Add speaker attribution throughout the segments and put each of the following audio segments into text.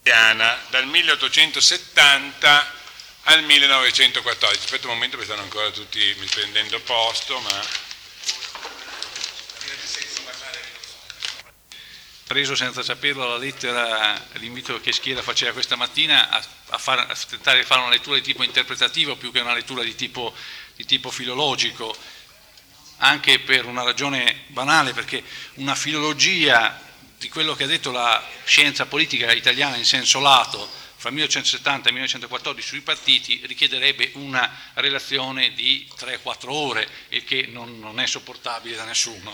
Speaker 1: dal 1870 al 1914. Aspetta un momento perché stanno ancora tutti prendendo posto, ma...
Speaker 2: Preso senza saperlo la lettera, l'invito che Schiera faceva questa mattina a tentare di fare una lettura di tipo interpretativo più che una lettura di tipo filologico, anche per una ragione banale, perché una filologia di quello che ha detto la scienza politica italiana in senso lato fra 1970 e 1914 sui partiti richiederebbe una relazione di 3-4 ore, il che non è sopportabile da nessuno.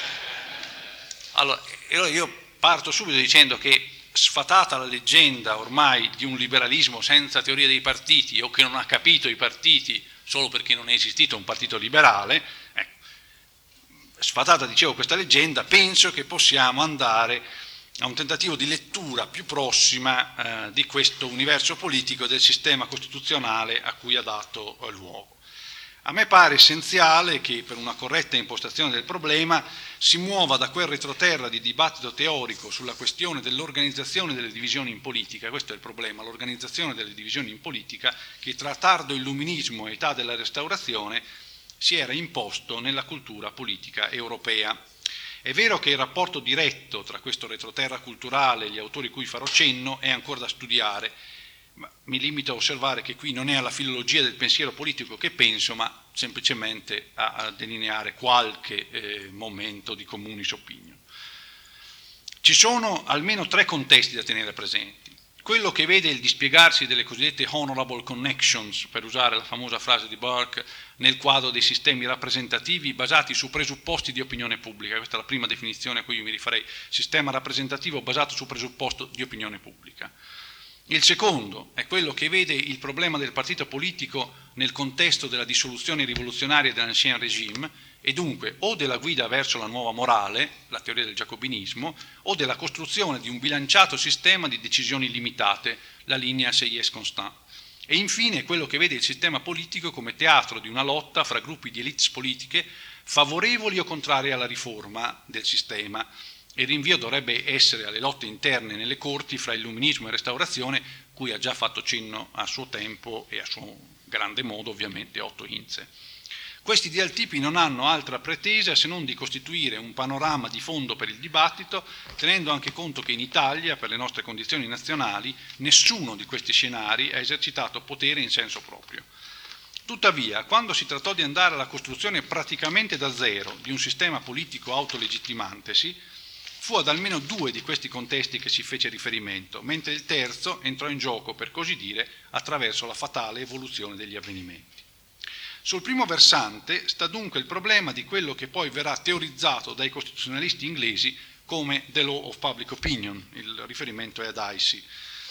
Speaker 2: Allora io parto subito dicendo che, sfatata la leggenda ormai di un liberalismo senza teoria dei partiti o che non ha capito i partiti solo perché non è esistito un partito liberale, sfatata, dicevo, questa leggenda, penso che possiamo andare a un tentativo di lettura più prossima di questo universo politico del sistema costituzionale a cui ha dato luogo. A me pare essenziale che per una corretta impostazione del problema si muova da quel retroterra di dibattito teorico sulla questione dell'organizzazione delle divisioni in politica. Questo è il problema, l'organizzazione delle divisioni in politica, che tra tardo illuminismo e età della restaurazione si era imposto nella cultura politica europea. È vero che il rapporto diretto tra questo retroterra culturale e gli autori cui farò cenno è ancora da studiare, ma mi limito a osservare che qui non è alla filologia del pensiero politico che penso, ma semplicemente a delineare qualche momento di communis opinion. Ci sono almeno 3 contesti da tenere presenti. Quello che vede il dispiegarsi delle cosiddette honorable connections, per usare la famosa frase di Burke, nel quadro dei sistemi rappresentativi basati su presupposti di opinione pubblica. Questa è la prima definizione a cui io mi rifarei: sistema rappresentativo basato su presupposto di opinione pubblica. Il secondo è quello che vede il problema del partito politico nel contesto della dissoluzione rivoluzionaria dell'ancien régime e dunque o della guida verso la nuova morale, la teoria del giacobinismo, o della costruzione di un bilanciato sistema di decisioni limitate, la linea Sieyès-Constant. E infine quello che vede il sistema politico come teatro di una lotta fra gruppi di elites politiche favorevoli o contrarie alla riforma del sistema. Il rinvio dovrebbe essere alle lotte interne nelle corti fra illuminismo e restaurazione, cui ha già fatto cenno a suo tempo e a suo grande modo ovviamente Otto Hinze. Questi dialtipi non hanno altra pretesa se non di costituire un panorama di fondo per il dibattito, tenendo anche conto che in Italia, per le nostre condizioni nazionali, nessuno di questi scenari ha esercitato potere in senso proprio. Tuttavia, quando si trattò di andare alla costruzione praticamente da zero di un sistema politico autolegittimantesi, fu ad almeno 2 di questi contesti che si fece riferimento, mentre il terzo entrò in gioco, per così dire, attraverso la fatale evoluzione degli avvenimenti. Sul primo versante sta dunque il problema di quello che poi verrà teorizzato dai costituzionalisti inglesi come the law of public opinion, il riferimento è ad Dicey.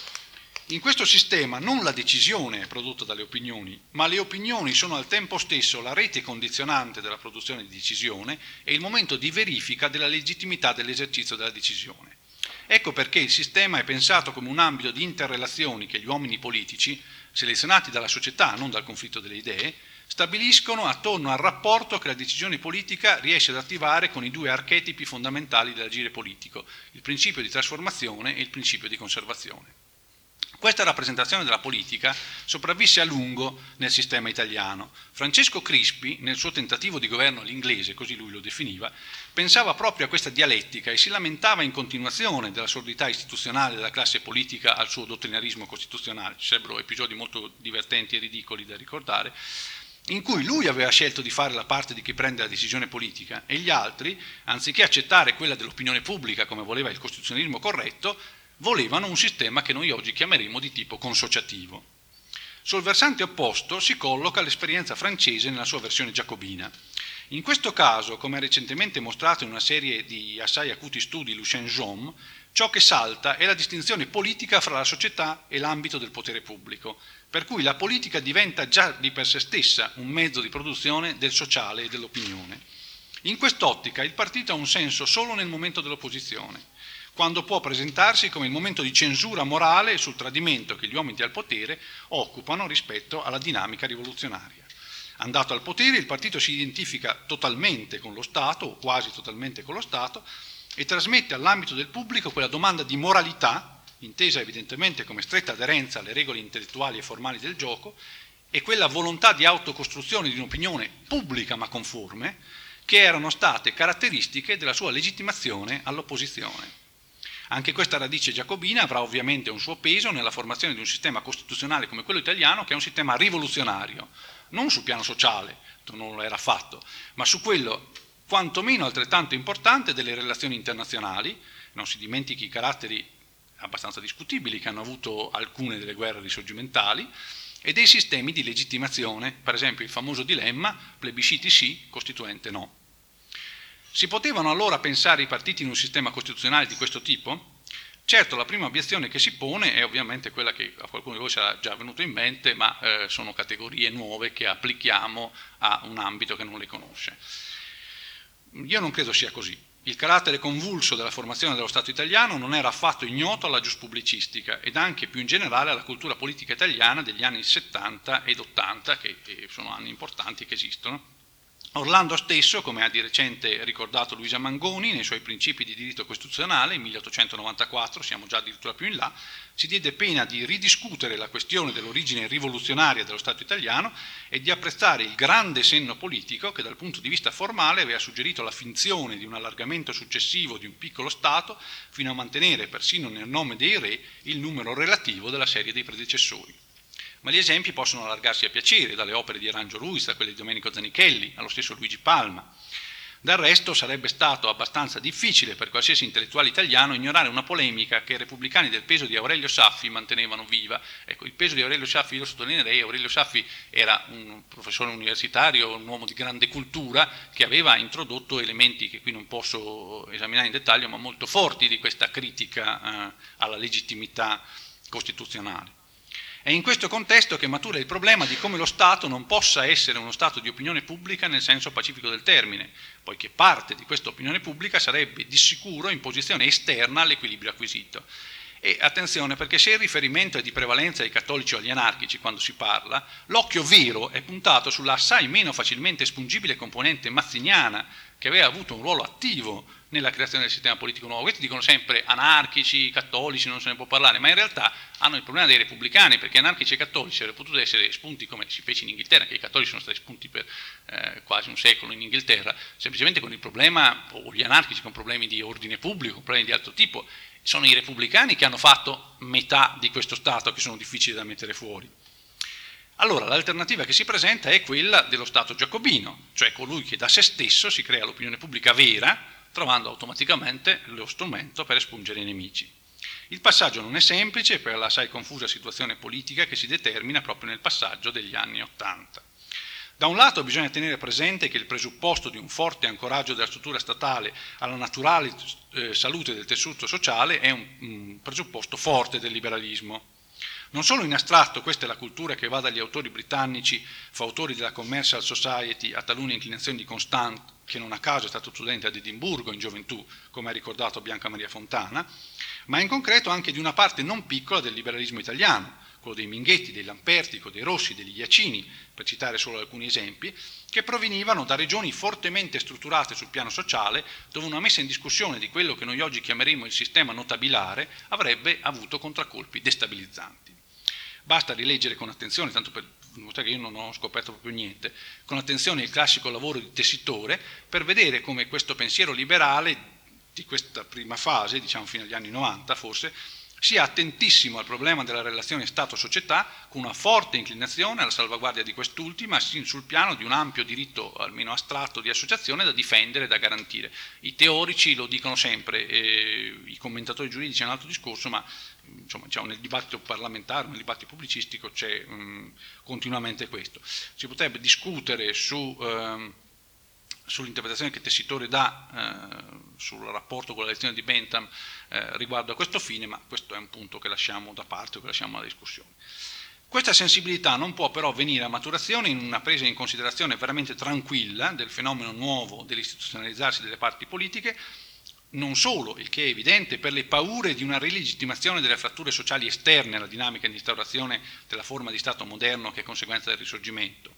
Speaker 2: In questo sistema non la decisione è prodotta dalle opinioni, ma le opinioni sono al tempo stesso la rete condizionante della produzione di decisione e il momento di verifica della legittimità dell'esercizio della decisione. Ecco perché il sistema è pensato come un ambito di interrelazioni che gli uomini politici, selezionati dalla società, non dal conflitto delle idee, stabiliscono attorno al rapporto che la decisione politica riesce ad attivare con i 2 archetipi fondamentali dell'agire politico, il principio di trasformazione e il principio di conservazione. Questa rappresentazione della politica sopravvisse a lungo nel sistema italiano. Francesco Crispi, nel suo tentativo di governo all'inglese, così lui lo definiva, pensava proprio a questa dialettica e si lamentava in continuazione della sordità istituzionale della classe politica al suo dottrinarismo costituzionale. Ci sarebbero episodi molto divertenti e ridicoli da ricordare, in cui lui aveva scelto di fare la parte di chi prende la decisione politica e gli altri, anziché accettare quella dell'opinione pubblica come voleva il costituzionalismo corretto, volevano un sistema che noi oggi chiameremo di tipo consociativo. Sul versante opposto si colloca l'esperienza francese nella sua versione giacobina. In questo caso, come ha recentemente mostrato in una serie di assai acuti studi Lucien Jaume, ciò che salta è la distinzione politica fra la società e l'ambito del potere pubblico, per cui la politica diventa già di per sé stessa un mezzo di produzione del sociale e dell'opinione. In quest'ottica il partito ha un senso solo nel momento dell'opposizione, quando può presentarsi come il momento di censura morale sul tradimento che gli uomini al potere occupano rispetto alla dinamica rivoluzionaria. Andato al potere, il partito si identifica totalmente con lo Stato, o quasi totalmente con lo Stato, e trasmette all'ambito del pubblico quella domanda di moralità intesa evidentemente come stretta aderenza alle regole intellettuali e formali del gioco, e quella volontà di autocostruzione di un'opinione pubblica ma conforme, che erano state caratteristiche della sua legittimazione all'opposizione. Anche questa radice giacobina avrà ovviamente un suo peso nella formazione di un sistema costituzionale come quello italiano, che è un sistema rivoluzionario, non sul piano sociale, non lo era affatto, ma su quello quantomeno altrettanto importante delle relazioni internazionali. Non si dimentichi i caratteri abbastanza discutibili che hanno avuto alcune delle guerre risorgimentali, e dei sistemi di legittimazione, per esempio il famoso dilemma plebisciti sì, costituente no. Si potevano allora pensare i partiti in un sistema costituzionale di questo tipo? Certo, la prima obiezione che si pone è ovviamente quella che a qualcuno di voi sarà già venuto in mente, ma sono categorie nuove che applichiamo a un ambito che non le conosce. Io non credo sia così. Il carattere convulso della formazione dello Stato italiano non era affatto ignoto alla giuspubblicistica ed anche più in generale alla cultura politica italiana degli anni 70 ed 80, che sono anni importanti che esistono. Orlando stesso, come ha di recente ricordato Luisa Mangoni nei suoi principi di diritto costituzionale, 1894, siamo già addirittura più in là, si diede pena di ridiscutere la questione dell'origine rivoluzionaria dello Stato italiano e di apprezzare il grande senno politico che dal punto di vista formale aveva suggerito la finzione di un allargamento successivo di un piccolo Stato fino a mantenere persino nel nome dei re il numero relativo della serie dei predecessori. Ma gli esempi possono allargarsi a piacere, dalle opere di Arangio Ruiz a quelle di Domenico Zanichelli, allo stesso Luigi Palma. Del resto sarebbe stato abbastanza difficile per qualsiasi intellettuale italiano ignorare una polemica che i repubblicani del peso di Aurelio Saffi mantenevano viva. Ecco, il peso di Aurelio Saffi, io lo sottolineerei, Aurelio Saffi era un professore universitario, un uomo di grande cultura, che aveva introdotto elementi che qui non posso esaminare in dettaglio, ma molto forti di questa critica alla legittimità costituzionale. È in questo contesto che matura il problema di come lo Stato non possa essere uno Stato di opinione pubblica nel senso pacifico del termine, poiché parte di questa opinione pubblica sarebbe di sicuro in posizione esterna all'equilibrio acquisito. E attenzione, perché se il riferimento è di prevalenza ai cattolici o agli anarchici quando si parla, l'occhio vero è puntato sulla assai meno facilmente espungibile componente mazziniana, che aveva avuto un ruolo attivo nella creazione del sistema politico nuovo. Questi dicono sempre anarchici, cattolici, non se ne può parlare, ma in realtà hanno il problema dei repubblicani, perché anarchici e cattolici avrebbero potuto essere espunti come si fece in Inghilterra, che i cattolici sono stati espunti per quasi un secolo in Inghilterra, semplicemente con il problema, o gli anarchici con problemi di ordine pubblico, problemi di altro tipo. Sono i repubblicani che hanno fatto metà di questo Stato, che sono difficili da mettere fuori. Allora l'alternativa che si presenta è quella dello Stato giacobino, cioè colui che da se stesso si crea l'opinione pubblica vera, trovando automaticamente lo strumento per espungere i nemici. Il passaggio non è semplice per la assai confusa situazione politica che si determina proprio nel passaggio degli anni '80. Da un lato bisogna tenere presente che il presupposto di un forte ancoraggio della struttura statale alla naturale salute del tessuto sociale è un presupposto forte del liberalismo. Non solo in astratto, questa è la cultura che va dagli autori britannici, fautori della Commercial Society, a talune inclinazioni di Constant, che non a caso è stato studente ad Edimburgo in gioventù, come ha ricordato Bianca Maria Fontana, ma in concreto anche di una parte non piccola del liberalismo italiano, quello dei Minghetti, dei Lampertico, dei Rossi, degli Iacini, per citare solo alcuni esempi, che provenivano da regioni fortemente strutturate sul piano sociale, dove una messa in discussione di quello che noi oggi chiameremo il sistema notabilare avrebbe avuto contraccolpi destabilizzanti. Basta rileggere con attenzione, tanto per mostrare che io non ho scoperto proprio niente, con attenzione il classico lavoro di Tessitore, per vedere come questo pensiero liberale di questa prima fase, diciamo fino agli anni 90 forse, sia attentissimo al problema della relazione Stato-società, con una forte inclinazione alla salvaguardia di quest'ultima sul piano di un ampio diritto, almeno astratto, di associazione da difendere e da garantire. I teorici lo dicono sempre, i commentatori giuridici è un altro discorso, ma insomma, diciamo, nel dibattito parlamentare, nel dibattito pubblicistico c'è continuamente questo. Si potrebbe discutere sull'interpretazione che Tessitore dà sul rapporto con la lezione di Bentham riguardo a questo fine, ma questo è un punto che lasciamo da parte o che lasciamo alla discussione. Questa sensibilità non può però venire a maturazione in una presa in considerazione veramente tranquilla del fenomeno nuovo dell'istituzionalizzarsi delle parti politiche, non solo, il che è evidente, per le paure di una rilegittimazione delle fratture sociali esterne alla dinamica di instaurazione della forma di Stato moderno che è conseguenza del Risorgimento,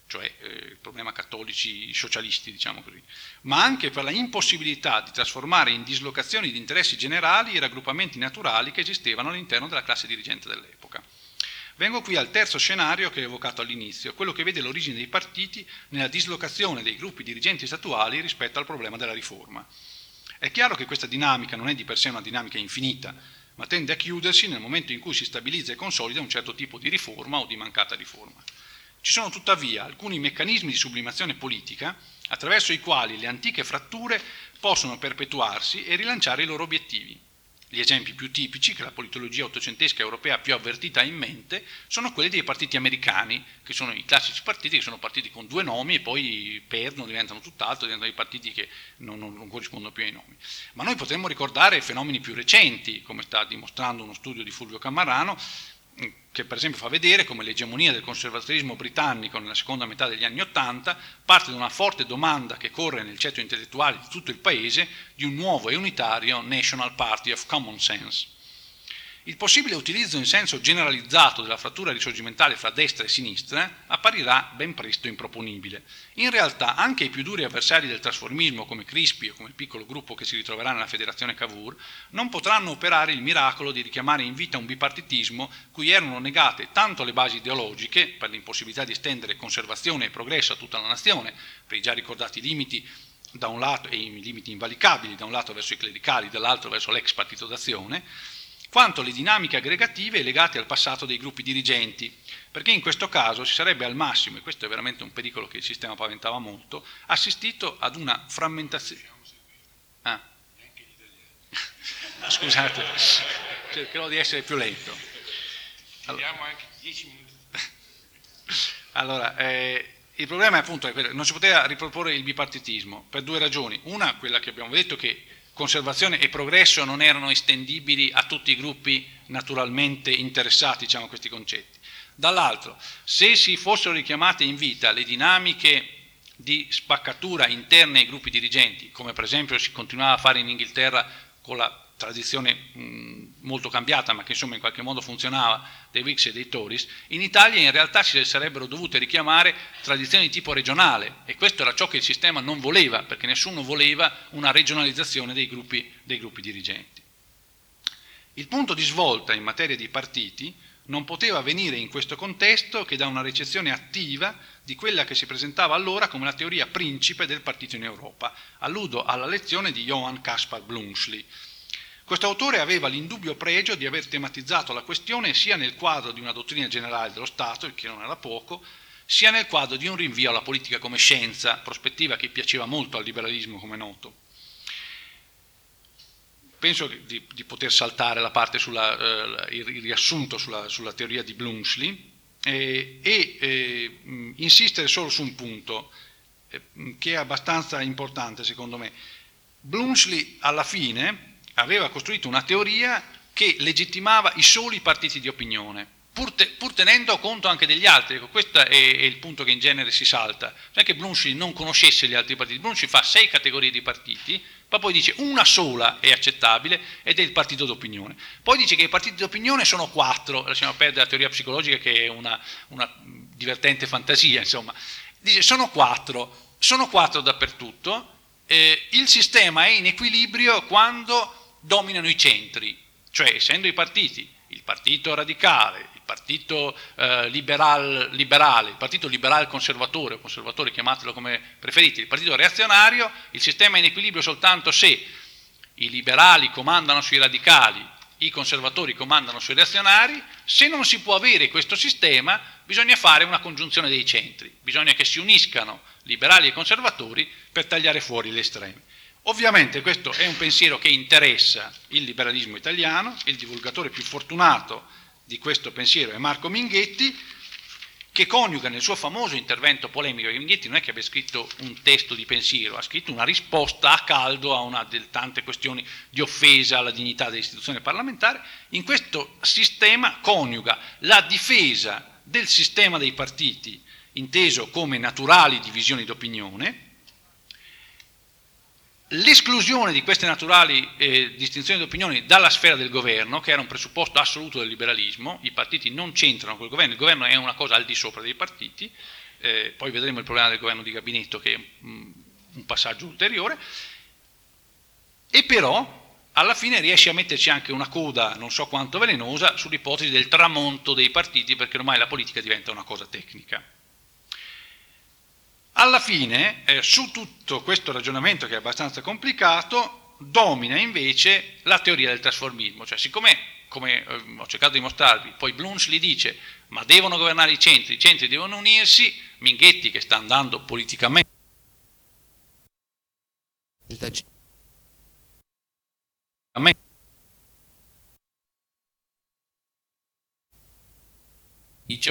Speaker 2: cioè il problema cattolici socialisti, diciamo così, ma anche per la impossibilità di trasformare in dislocazioni di interessi generali i raggruppamenti naturali che esistevano all'interno della classe dirigente dell'epoca. Vengo qui al terzo scenario che ho evocato all'inizio, quello che vede l'origine dei partiti nella dislocazione dei gruppi dirigenti statuali rispetto al problema della riforma. È chiaro che questa dinamica non è di per sé una dinamica infinita, ma tende a chiudersi nel momento in cui si stabilizza e consolida un certo tipo di riforma o di mancata riforma. Ci sono tuttavia alcuni meccanismi di sublimazione politica attraverso i quali le antiche fratture possono perpetuarsi e rilanciare i loro obiettivi. Gli esempi più tipici, che la politologia ottocentesca europea più avvertita ha in mente, sono quelli dei partiti americani, che sono i classici partiti, che sono partiti con due nomi e poi perdono, diventano tutt'altro, diventano dei partiti che non corrispondono più ai nomi. Ma noi potremmo ricordare fenomeni più recenti, come sta dimostrando uno studio di Fulvio Cammarano, che per esempio fa vedere come l'egemonia del conservatorismo britannico nella seconda metà degli anni '80 parte da una forte domanda che corre nel ceto intellettuale di tutto il paese di un nuovo e unitario National Party of Common Sense. Il possibile utilizzo in senso generalizzato della frattura risorgimentale fra destra e sinistra apparirà ben presto improponibile. In realtà anche i più duri avversari del trasformismo come Crispi o come il piccolo gruppo che si ritroverà nella federazione Cavour non potranno operare il miracolo di richiamare in vita un bipartitismo cui erano negate tanto le basi ideologiche per l'impossibilità di estendere conservazione e progresso a tutta la nazione, per i già ricordati limiti da un lato e i limiti invalicabili da un lato verso i clericali, dall'altro verso l'ex partito d'azione, quanto le dinamiche aggregative legate al passato dei gruppi dirigenti, perché in questo caso si sarebbe al massimo, e questo è veramente un pericolo che il sistema paventava molto, assistito ad una frammentazione. Scusate, cercherò di essere più lento.
Speaker 1: Abbiamo anche 10 minuti.
Speaker 2: Allora, il problema è appunto che non si poteva riproporre il bipartitismo per due ragioni. Una, quella che abbiamo detto, che conservazione e progresso non erano estendibili a tutti i gruppi naturalmente interessati, diciamo, a questi concetti. Dall'altro, se si fossero richiamate in vita le dinamiche di spaccatura interne ai gruppi dirigenti, come per esempio si continuava a fare in Inghilterra con la tradizione molto cambiata, ma che insomma in qualche modo funzionava, dei Whigs e dei Tories, in Italia in realtà si sarebbero dovute richiamare tradizioni di tipo regionale, e questo era ciò che il sistema non voleva, perché nessuno voleva una regionalizzazione dei gruppi dirigenti. Il punto di svolta in materia di partiti non poteva avvenire in questo contesto che da una ricezione attiva di quella che si presentava allora come la teoria principe del partito in Europa. Alludo alla lezione di Johann Caspar Blumschli. Questo autore aveva l'indubbio pregio di aver tematizzato la questione sia nel quadro di una dottrina generale dello Stato, il che non era poco, sia nel quadro di un rinvio alla politica come scienza, prospettiva che piaceva molto al liberalismo, come noto. Penso di poter saltare la parte il riassunto sulla teoria di Blumschli e insistere solo su un punto che è abbastanza importante secondo me. Blumschli alla fine aveva costruito una teoria che legittimava i soli partiti di opinione, pur tenendo conto anche degli altri. Ecco, questo è il punto che in genere si salta. Non è che Blumschli non conoscesse gli altri partiti, Blumschli fa 6 categorie di partiti, ma poi dice una sola è accettabile ed è il partito d'opinione. Poi dice che i partiti d'opinione sono 4, lasciamo perdere la teoria psicologica che è una divertente fantasia, insomma. Dice sono 4 dappertutto, il sistema è in equilibrio quando dominano i centri, cioè essendo i partiti, il partito radicale, il partito liberale, il partito liberal conservatore o conservatore, chiamatelo come preferite, il partito reazionario, il sistema è in equilibrio soltanto se i liberali comandano sui radicali, i conservatori comandano sui reazionari. Se non si può avere questo sistema bisogna fare una congiunzione dei centri, bisogna che si uniscano liberali e conservatori per tagliare fuori le estreme. Ovviamente questo è un pensiero che interessa il liberalismo italiano, il divulgatore più fortunato di questo pensiero è Marco Minghetti, che coniuga nel suo famoso intervento polemico, perché Minghetti non è che abbia scritto un testo di pensiero, ha scritto una risposta a caldo a una delle tante questioni di offesa alla dignità dell'istituzione parlamentare. In questo sistema coniuga la difesa del sistema dei partiti, inteso come naturali divisioni d'opinione, l'esclusione di queste naturali distinzioni di opinioni dalla sfera del governo, che era un presupposto assoluto del liberalismo. I partiti non c'entrano col governo, il governo è una cosa al di sopra dei partiti, poi vedremo il problema del governo di gabinetto che è un passaggio ulteriore, e però alla fine riesce a metterci anche una coda non so quanto velenosa sull'ipotesi del tramonto dei partiti, perché ormai la politica diventa una cosa tecnica. Alla fine, su tutto questo ragionamento che è abbastanza complicato, domina invece la teoria del trasformismo, cioè siccome, come ho cercato di mostrarvi, poi Bloomsbury gli dice ma devono governare i centri devono unirsi, Minghetti che sta andando politicamente dice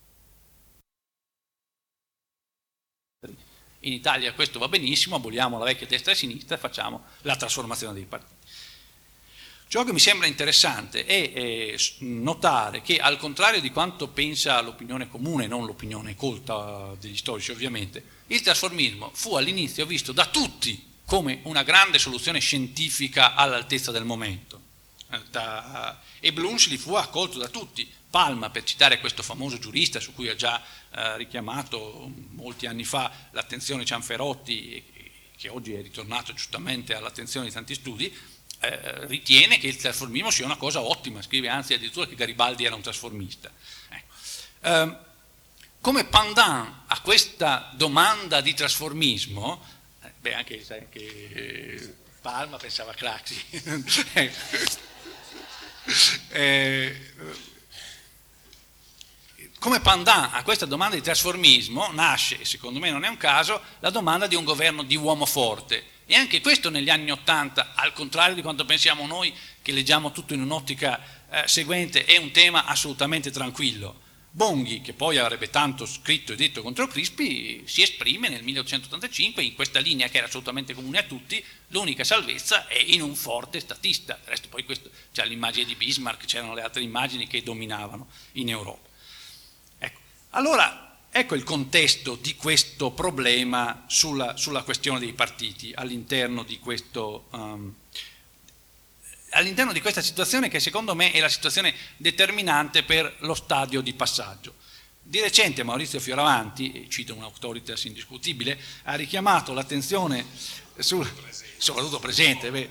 Speaker 2: in Italia questo va benissimo, aboliamo la vecchia destra e sinistra e facciamo la trasformazione dei partiti. Ciò che mi sembra interessante è notare che, al contrario di quanto pensa l'opinione comune, non l'opinione colta degli storici ovviamente, il trasformismo fu all'inizio visto da tutti come una grande soluzione scientifica all'altezza del momento. E Bloomsbury fu accolto da tutti. Palma, per citare questo famoso giurista su cui ha già richiamato molti anni fa l'attenzione Cianferotti, che oggi è ritornato giustamente all'attenzione di tanti studi, ritiene che il trasformismo sia una cosa ottima, scrive anzi addirittura che Garibaldi era un trasformista. Ecco. Come pendant a questa domanda di trasformismo, anche Palma pensava a Craxi, come pendant a questa domanda di trasformismo nasce, e secondo me non è un caso, la domanda di un governo di uomo forte. E anche questo negli anni '80, al contrario di quanto pensiamo noi, che leggiamo tutto in un'ottica seguente, è un tema assolutamente tranquillo. Bonghi, che poi avrebbe tanto scritto e detto contro Crispi, si esprime nel 1885 in questa linea che era assolutamente comune a tutti: l'unica salvezza è in un forte statista. Del resto poi c'è l'immagine di Bismarck, c'erano le altre immagini che dominavano in Europa. Ecco. Allora, ecco il contesto di questo problema sulla questione dei partiti all'interno di questa situazione che secondo me è la situazione determinante per lo stadio di passaggio. Di recente Maurizio Fioravanti, e cito un auctoritas indiscutibile, ha richiamato l'attenzione soprattutto presente,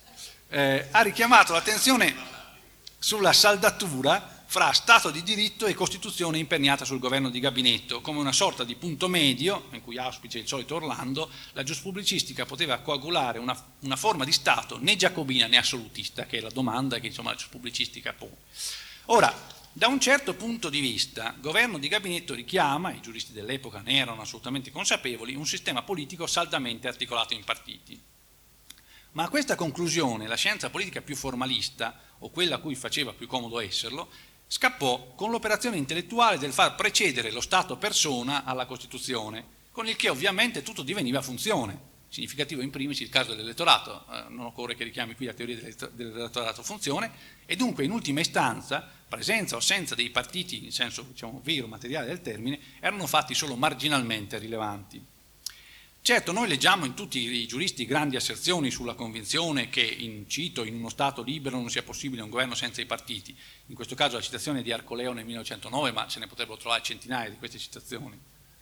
Speaker 2: ha richiamato l'attenzione sulla saldatura fra Stato di diritto e Costituzione imperniata sul governo di gabinetto, come una sorta di punto medio, in cui auspice il solito Orlando, la giuspubblicistica poteva coagulare una forma di Stato né giacobina né assolutista, che è la domanda che insomma la giuspubblicistica pone. Ora, da un certo punto di vista, governo di gabinetto richiama, i giuristi dell'epoca ne erano assolutamente consapevoli, un sistema politico saldamente articolato in partiti. Ma a questa conclusione la scienza politica più formalista, o quella a cui faceva più comodo esserlo, scappò con l'operazione intellettuale del far precedere lo Stato persona alla Costituzione, con il che ovviamente tutto diveniva funzione. Significativo in primis il caso dell'elettorato, non occorre che richiami qui la teoria dell'elettorato funzione, e dunque in ultima istanza presenza o assenza dei partiti, in senso diciamo vero, materiale del termine, erano fatti solo marginalmente rilevanti. Certo, noi leggiamo in tutti i giuristi grandi asserzioni sulla convinzione che, cito, in uno Stato libero non sia possibile un governo senza i partiti. In questo caso la citazione di Arcoleo nel 1909, ma se ne potrebbero trovare centinaia di queste citazioni.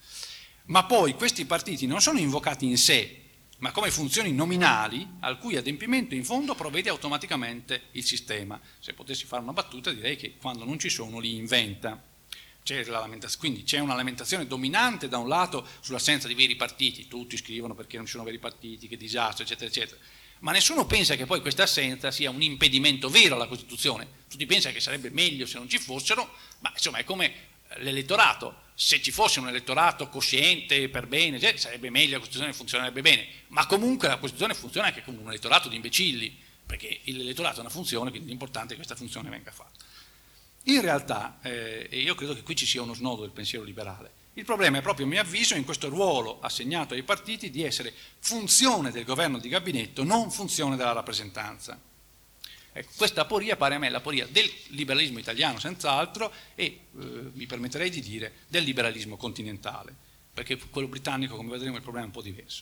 Speaker 2: Ma poi questi partiti non sono invocati in sé, ma come funzioni nominali al cui adempimento in fondo provvede automaticamente il sistema. Se potessi fare una battuta direi che quando non ci sono li inventa. Quindi c'è una lamentazione dominante da un lato sull'assenza di veri partiti, tutti scrivono perché non ci sono veri partiti, che disastro, eccetera, eccetera, ma nessuno pensa che poi questa assenza sia un impedimento vero alla Costituzione. Tutti pensano che sarebbe meglio se non ci fossero, ma insomma è come l'elettorato: se ci fosse un elettorato cosciente, per bene, sarebbe meglio, la Costituzione funzionerebbe bene, ma comunque la Costituzione funziona anche come un elettorato di imbecilli, perché l'elettorato ha una funzione, quindi è importante che questa funzione venga fatta. In realtà, e io credo che qui ci sia uno snodo del pensiero liberale, il problema è proprio, a mio avviso, in questo ruolo assegnato ai partiti di essere funzione del governo di gabinetto, non funzione della rappresentanza. Ecco, questa aporia pare a me l'aporia del liberalismo italiano senz'altro e, mi permetterei di dire, del liberalismo continentale, perché quello britannico, come vedremo, il problema è un po' diverso.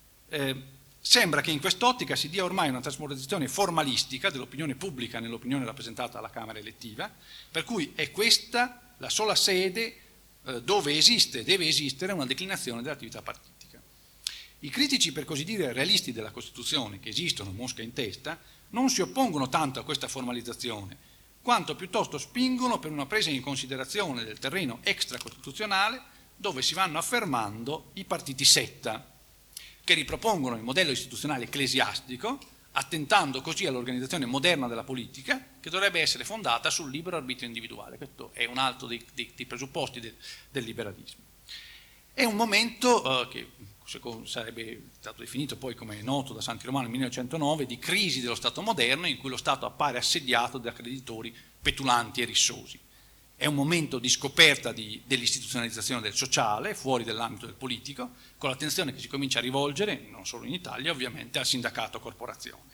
Speaker 2: Sembra che in quest'ottica si dia ormai una trasposizione formalistica dell'opinione pubblica nell'opinione rappresentata alla Camera elettiva, per cui è questa la sola sede dove esiste e deve esistere una declinazione dell'attività partitica. I critici, per così dire, realisti della Costituzione, che esistono, mosca in testa, non si oppongono tanto a questa formalizzazione, quanto piuttosto spingono per una presa in considerazione del terreno extracostituzionale dove si vanno affermando i partiti setta, che ripropongono il modello istituzionale ecclesiastico, attentando così all'organizzazione moderna della politica, che dovrebbe essere fondata sul libero arbitrio individuale. Questo è un altro dei presupposti del liberalismo. È un momento che sarebbe stato definito poi, come è noto, da Santi Romano nel 1909, di crisi dello Stato moderno, in cui lo Stato appare assediato da creditori petulanti e rissosi. È un momento di scoperta dell'istituzionalizzazione del sociale, fuori dell'ambito del politico, con l'attenzione che si comincia a rivolgere, non solo in Italia, ovviamente, al sindacato corporazione.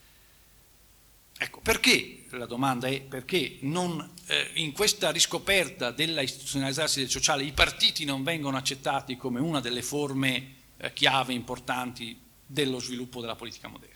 Speaker 2: Ecco, perché, la domanda è, perché non, in questa riscoperta della istituzionalizzarsi del sociale i partiti non vengono accettati come una delle forme chiave importanti dello sviluppo della politica moderna?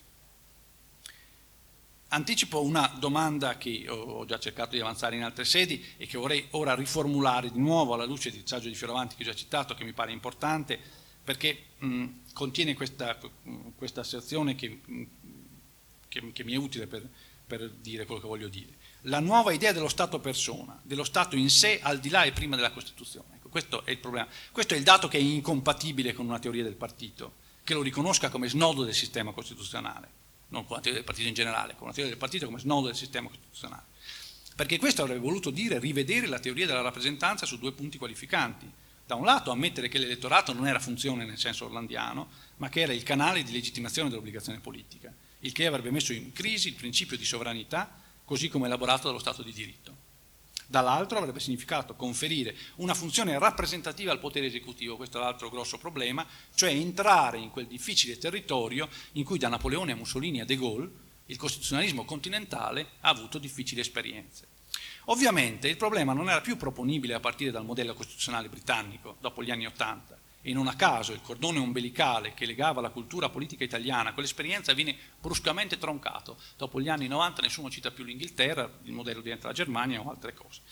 Speaker 2: Anticipo una domanda che ho già cercato di avanzare in altre sedi e che vorrei ora riformulare di nuovo alla luce del saggio di Fioravanti che ho già citato, che mi pare importante, perché contiene questa asserzione che mi è utile per dire quello che voglio dire. La nuova idea dello Stato persona, dello Stato in sé al di là e prima della Costituzione. Ecco, questo è il problema. Questo è il dato che è incompatibile con una teoria del partito, che lo riconosca come snodo del sistema costituzionale. Non con la teoria del partito in generale, con la teoria del partito come snodo del sistema costituzionale. Perché questo avrebbe voluto dire rivedere la teoria della rappresentanza su due punti qualificanti. Da un lato ammettere che l'elettorato non era funzione nel senso orlandiano, ma che era il canale di legittimazione dell'obbligazione politica, il che avrebbe messo in crisi il principio di sovranità così come elaborato dallo Stato di diritto. Dall'altro avrebbe significato conferire una funzione rappresentativa al potere esecutivo, questo è l'altro grosso problema, cioè entrare in quel difficile territorio in cui da Napoleone a Mussolini a De Gaulle il costituzionalismo continentale ha avuto difficili esperienze. Ovviamente il problema non era più proponibile a partire dal modello costituzionale britannico dopo gli anni '80 e non a caso il cordone ombelicale che legava la cultura politica italiana a quell'esperienza viene bruscamente troncato. Dopo gli anni '90 nessuno cita più l'Inghilterra, il modello diventa la Germania o altre cose.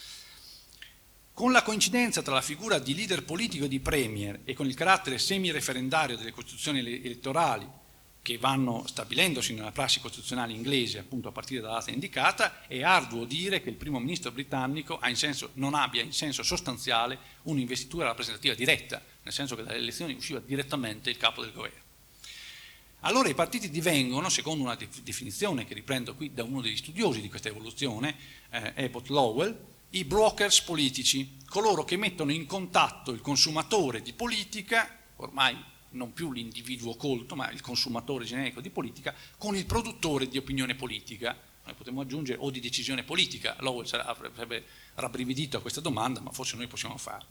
Speaker 2: Con la coincidenza tra la figura di leader politico e di premier e con il carattere semi-referendario delle costituzioni elettorali che vanno stabilendosi nella prassi costituzionale inglese appunto a partire dalla data indicata, è arduo dire che il primo ministro britannico non abbia in senso sostanziale un'investitura rappresentativa diretta, nel senso che dalle elezioni usciva direttamente il capo del governo. Allora i partiti divengono, secondo una definizione che riprendo qui da uno degli studiosi di questa evoluzione, Abbott Lowell, i brokers politici, coloro che mettono in contatto il consumatore di politica, ormai non più l'individuo colto, ma il consumatore generico di politica, con il produttore di opinione politica. Noi potremmo aggiungere o di decisione politica. Lowell avrebbe rabbrividito a questa domanda, ma forse noi possiamo farlo.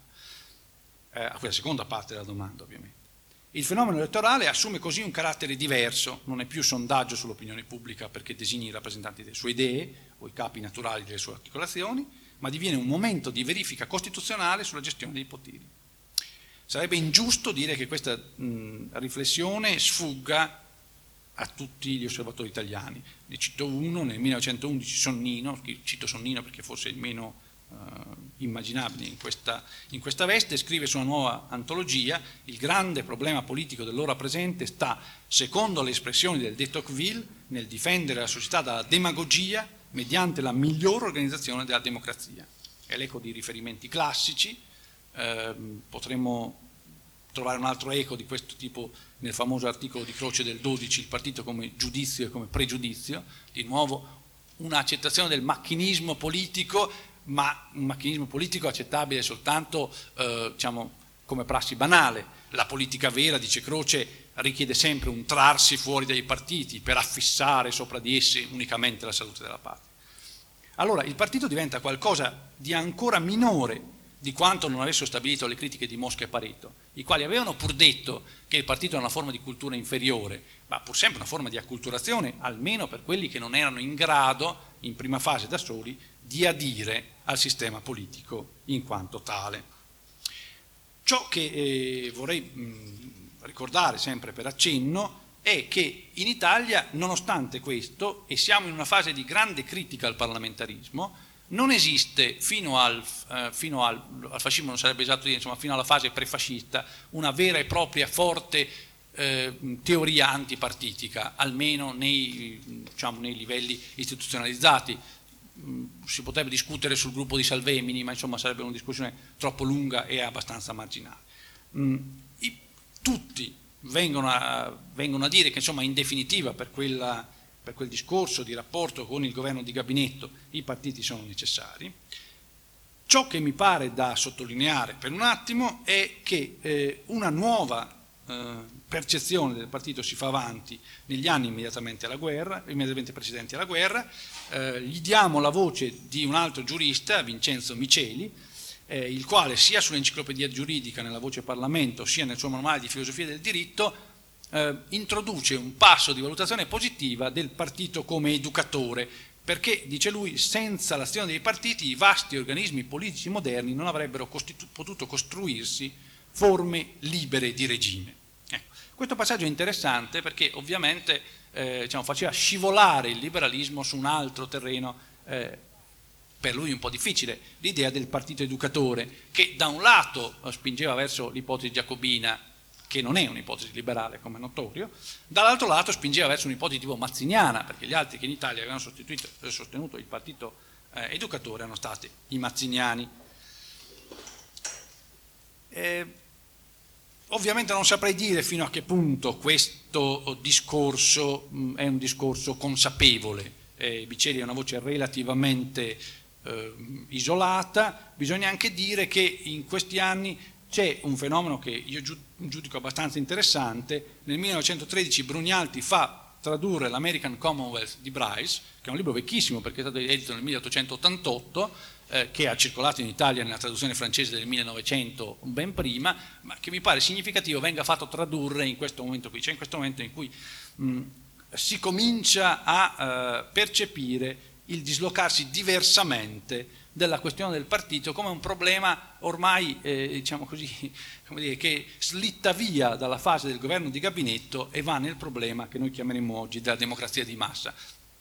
Speaker 2: A quella seconda parte della domanda, ovviamente. Il fenomeno elettorale assume così un carattere diverso, non è più sondaggio sull'opinione pubblica perché designi i rappresentanti delle sue idee o i capi naturali delle sue articolazioni, ma diviene un momento di verifica costituzionale sulla gestione dei poteri. Sarebbe ingiusto dire che questa riflessione sfugga a tutti gli osservatori italiani. Ne cito uno, nel 1911 Sonnino, cito Sonnino perché forse è il meno immaginabile in questa veste, scrive su una nuova antologia: il grande problema politico dell'ora presente sta, secondo le espressioni del de Tocqueville, nel difendere la società dalla demagogia mediante la migliore organizzazione della democrazia. È l'eco di riferimenti classici. Potremmo trovare un altro eco di questo tipo nel famoso articolo di Croce del 12, il partito come giudizio e come pregiudizio, di nuovo un'accettazione del macchinismo politico, ma un macchinismo politico accettabile soltanto diciamo, come prassi banale. La politica vera, dice Croce, richiede sempre un trarsi fuori dai partiti per affissare sopra di essi unicamente la salute della patria. Allora il partito diventa qualcosa di ancora minore di quanto non avessero stabilito le critiche di Mosca e Pareto, i quali avevano pur detto che il partito è una forma di cultura inferiore, ma pur sempre una forma di acculturazione, almeno per quelli che non erano in grado, in prima fase da soli, di adire al sistema politico in quanto tale. Ciò che vorrei ricordare sempre per accenno è che in Italia, nonostante questo, e siamo in una fase di grande critica al parlamentarismo, non esiste fino al fascismo, non sarebbe esatto dire, insomma, fino alla fase prefascista, una vera e propria forte teoria antipartitica, almeno nei livelli istituzionalizzati. Si potrebbe discutere sul gruppo di Salvemini, ma insomma sarebbe una discussione troppo lunga e abbastanza marginale. Tutti vengono a dire che insomma in definitiva per quel discorso di rapporto con il governo di gabinetto i partiti sono necessari. Ciò che mi pare da sottolineare per un attimo è che una nuova percezione del partito si fa avanti negli anni immediatamente precedenti alla guerra. Gli diamo la voce di un altro giurista, Vincenzo Miceli, il quale sia sull'enciclopedia giuridica nella voce Parlamento sia nel suo manuale di filosofia del diritto introduce un passo di valutazione positiva del partito come educatore, perché, dice lui, senza l'azione dei partiti i vasti organismi politici moderni non avrebbero potuto costruirsi forme libere di regime. Ecco, questo passaggio è interessante perché ovviamente faceva scivolare il liberalismo su un altro terreno per lui un po' difficile, l'idea del partito educatore, che da un lato spingeva verso l'ipotesi giacobina, che non è un'ipotesi liberale come è notorio, dall'altro lato spingeva verso un'ipotesi tipo mazziniana, perché gli altri che in Italia avevano sostenuto il partito educatore erano stati i mazziniani. Ovviamente non saprei dire fino a che punto questo discorso è un discorso consapevole. Biceli è una voce relativamente isolata. Bisogna anche dire che in questi anni c'è un fenomeno che io giudico abbastanza interessante. Nel 1913 Brugnalti fa tradurre l'American Commonwealth di Bryce, che è un libro vecchissimo perché è stato edito nel 1888, che ha circolato in Italia nella traduzione francese del 1900 ben prima, ma che mi pare significativo venga fatto tradurre in questo momento qui, cioè in questo momento in cui si comincia a percepire il dislocarsi diversamente della questione del partito come un problema ormai, diciamo così, come dire, che slitta via dalla fase del governo di gabinetto e va nel problema che noi chiameremo oggi della democrazia di massa.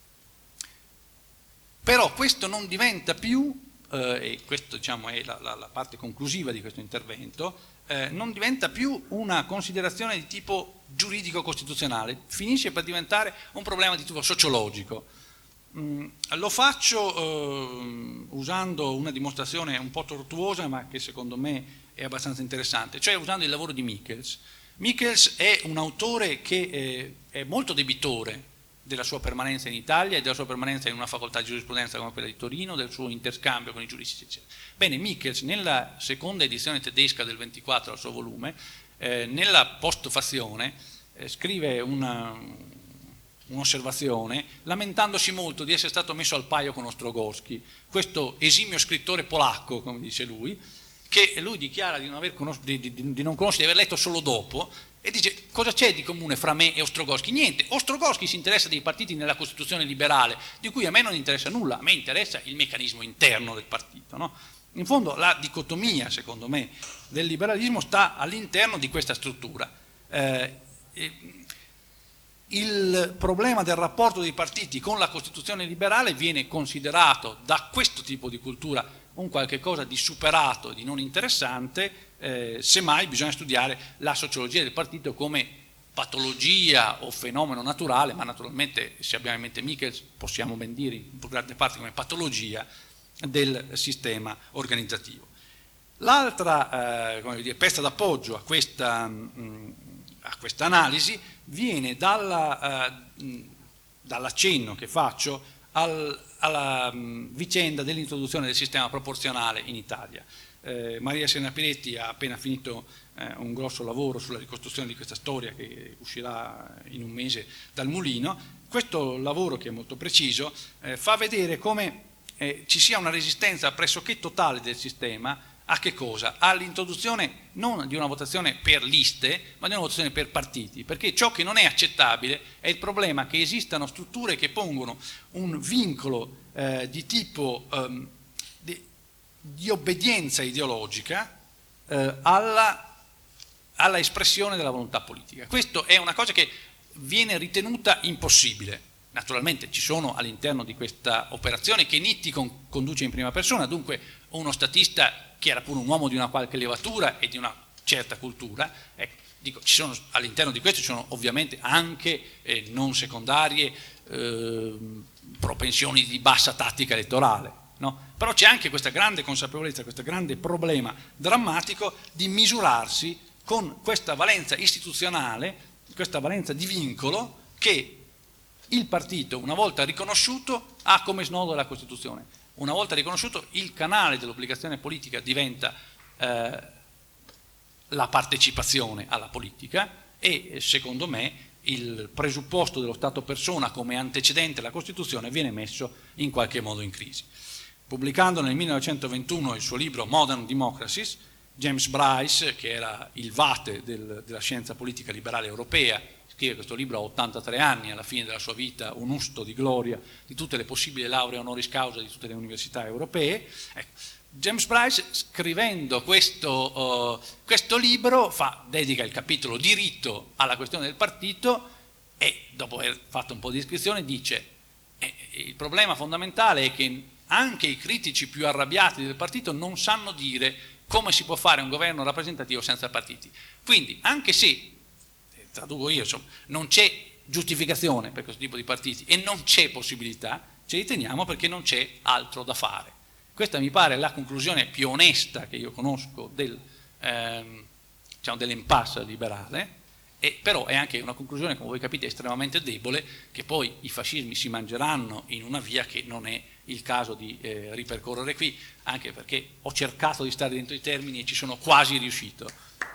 Speaker 2: Però questo non diventa più, e questo diciamo è la parte conclusiva di questo intervento, non diventa più una considerazione di tipo giuridico-costituzionale, finisce per diventare un problema di tipo sociologico. Lo faccio usando una dimostrazione un po' tortuosa ma che secondo me è abbastanza interessante, cioè usando il lavoro di Michels. Michels è un autore che è molto debitore della sua permanenza in Italia e della sua permanenza in una facoltà di giurisprudenza come quella di Torino, del suo interscambio con i giuristi, eccetera. Bene, Michels nella seconda edizione tedesca del 24 al suo volume, nella postfazione, scrive un'osservazione lamentandosi molto di essere stato messo al paio con Ostrogowski, questo esimio scrittore polacco, come dice lui, che lui dichiara di non conoscere, di aver letto solo dopo, e dice: cosa c'è di comune fra me e Ostrogowski? Niente. Ostrogowski si interessa dei partiti nella Costituzione liberale, di cui a me non interessa nulla, a me interessa il meccanismo interno del partito, no? In fondo la dicotomia, secondo me, del liberalismo sta all'interno di questa struttura. Il problema del rapporto dei partiti con la Costituzione liberale viene considerato da questo tipo di cultura un qualche cosa di superato, di non interessante, semmai bisogna studiare la sociologia del partito come patologia o fenomeno naturale, ma naturalmente se abbiamo in mente Michels possiamo ben dire in grande parte come patologia del sistema organizzativo. L'altra pezza d'appoggio a questa analisi viene dall'accenno che faccio alla vicenda dell'introduzione del sistema proporzionale in Italia. Maria Serena Piretti ha appena finito un grosso lavoro sulla ricostruzione di questa storia che uscirà in un mese dal Mulino. Questo lavoro, che è molto preciso, fa vedere come ci sia una resistenza pressoché totale del sistema a che cosa? All'introduzione non di una votazione per liste, ma di una votazione per partiti, perché ciò che non è accettabile è il problema che esistano strutture che pongono un vincolo di tipo di obbedienza ideologica alla espressione della volontà politica. Questo è una cosa che viene ritenuta impossibile. Naturalmente ci sono all'interno di questa operazione che Nitti conduce in prima persona, dunque uno statista che era pure un uomo di una qualche levatura e di una certa cultura, dico, all'interno di questo ci sono ovviamente anche non secondarie propensioni di bassa tattica elettorale, no? Però c'è anche questa grande consapevolezza, questo grande problema drammatico di misurarsi con questa valenza istituzionale, questa valenza di vincolo che il partito, una volta riconosciuto, ha come snodo la Costituzione. Una volta riconosciuto, il canale dell'obbligazione politica diventa la partecipazione alla politica e, secondo me, il presupposto dello Stato persona come antecedente alla Costituzione viene messo in qualche modo in crisi. Pubblicando nel 1921 il suo libro Modern Democracies, James Bryce, che era il vate della scienza politica liberale europea, scrive questo libro a 83 anni, alla fine della sua vita un usto di gloria di tutte le possibili lauree honoris causa di tutte le università europee. James Bryce, scrivendo questo libro, dedica il capitolo diritto alla questione del partito e, dopo aver fatto un po' di descrizione, dice il problema fondamentale è che anche i critici più arrabbiati del partito non sanno dire come si può fare un governo rappresentativo senza partiti. Quindi, anche se, traduco io, insomma, non c'è giustificazione per questo tipo di partiti e non c'è possibilità, ci riteniamo perché non c'è altro da fare. Questa mi pare la conclusione più onesta che io conosco dell'impasse liberale, però è anche una conclusione, come voi capite, estremamente debole, che poi i fascismi si mangeranno in una via che non è il caso di ripercorrere qui, anche perché ho cercato di stare dentro i termini e ci sono quasi riuscito.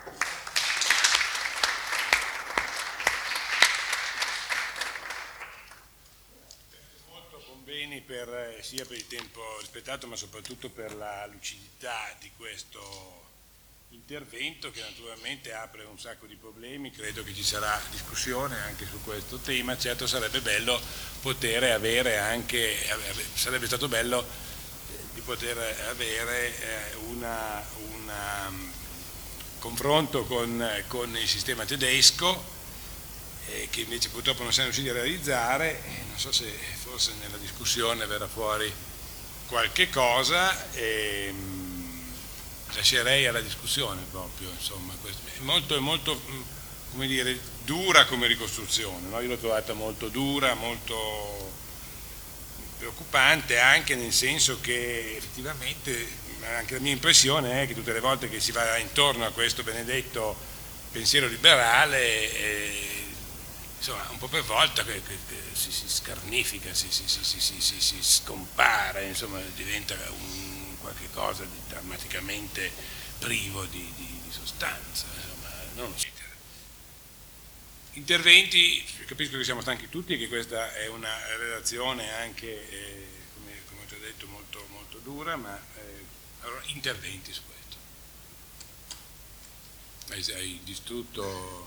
Speaker 1: Sia per il tempo rispettato ma soprattutto per la lucidità di questo intervento, che naturalmente apre un sacco di problemi. Credo che ci sarà discussione anche su questo tema. Certo, sarebbe bello poter avere anche, sarebbe stato bello di poter avere un confronto con il sistema tedesco, che invece purtroppo non siamo riusciti a realizzare. Non so se forse nella discussione verrà fuori qualche cosa, lascerei alla discussione proprio, insomma, è molto come dire, dura come ricostruzione, no? Io l'ho trovata molto dura, molto preoccupante, anche nel senso che effettivamente anche la mia impressione è che tutte le volte che si va intorno a questo benedetto pensiero liberale, insomma, un po' per volta si scarnifica, si scompare, insomma, diventa qualche cosa di drammaticamente privo di sostanza, insomma, non lo so. Interventi, capisco che siamo stanchi tutti e che questa è una relazione anche, come ho già detto, molto, molto dura, ma allora, interventi su questo. Hai distrutto.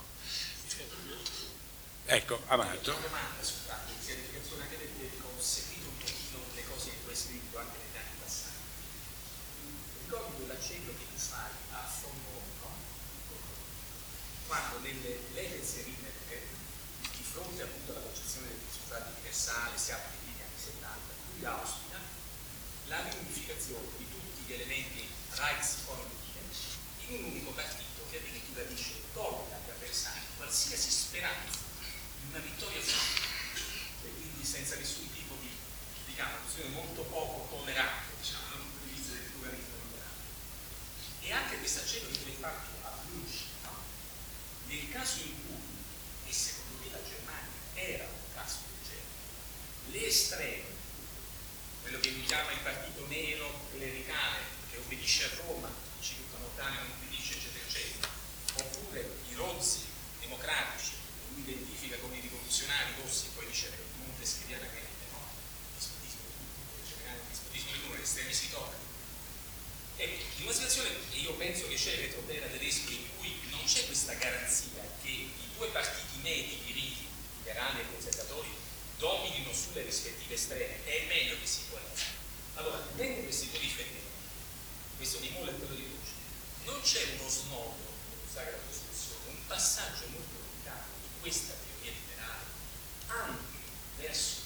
Speaker 1: Ecco, Amato.
Speaker 3: Una domanda su fatto di semplificazione, anche perché ho seguito un pochino le cose che tu hai scritto anche negli anni passati. Ricordo quell'accenno che tu fai a Fonmore, no? Quando nelle legge Rimerke, di fronte appunto alla concezione del risultato universale, siamo nei primi anni 70, lui auspica la riunificazione di tutti gli elementi Reichspolitik in un unico partito che addirittura dice tolga agli avversari qualsiasi speranza una vittoria e quindi senza nessun tipo di posizione molto poco tollerante, diciamo, dal punto di vista del pluralismo liberale. E anche questo accenno che viene fatto a Blücher, no? Nel caso in cui, e secondo me la Germania era un caso del genere, le estreme, quello che lui chiama il partito nero clericale, che obbedisce a Roma, dice che Montanha non obbedisce, eccetera, eccetera, oppure i rozzi democratici, lui identifica come i rivoluzionari rossi, poi dice montesquieuianamente, no? Dispotismo di numero, estremi si toccano. Ecco, in una situazione che io penso che c'è il retrobera tedesco in cui non c'è questa garanzia che i due partiti medi diriti, liberali e conservatori, dominino sulle rispettive estreme, è meglio che si equalizzino. Allora, dentro questi due riferimenti, questo di Moll e quello di Luce, non c'è uno snodo, usare la discussione, un passaggio molto delicato di questa teoria liberale anche verso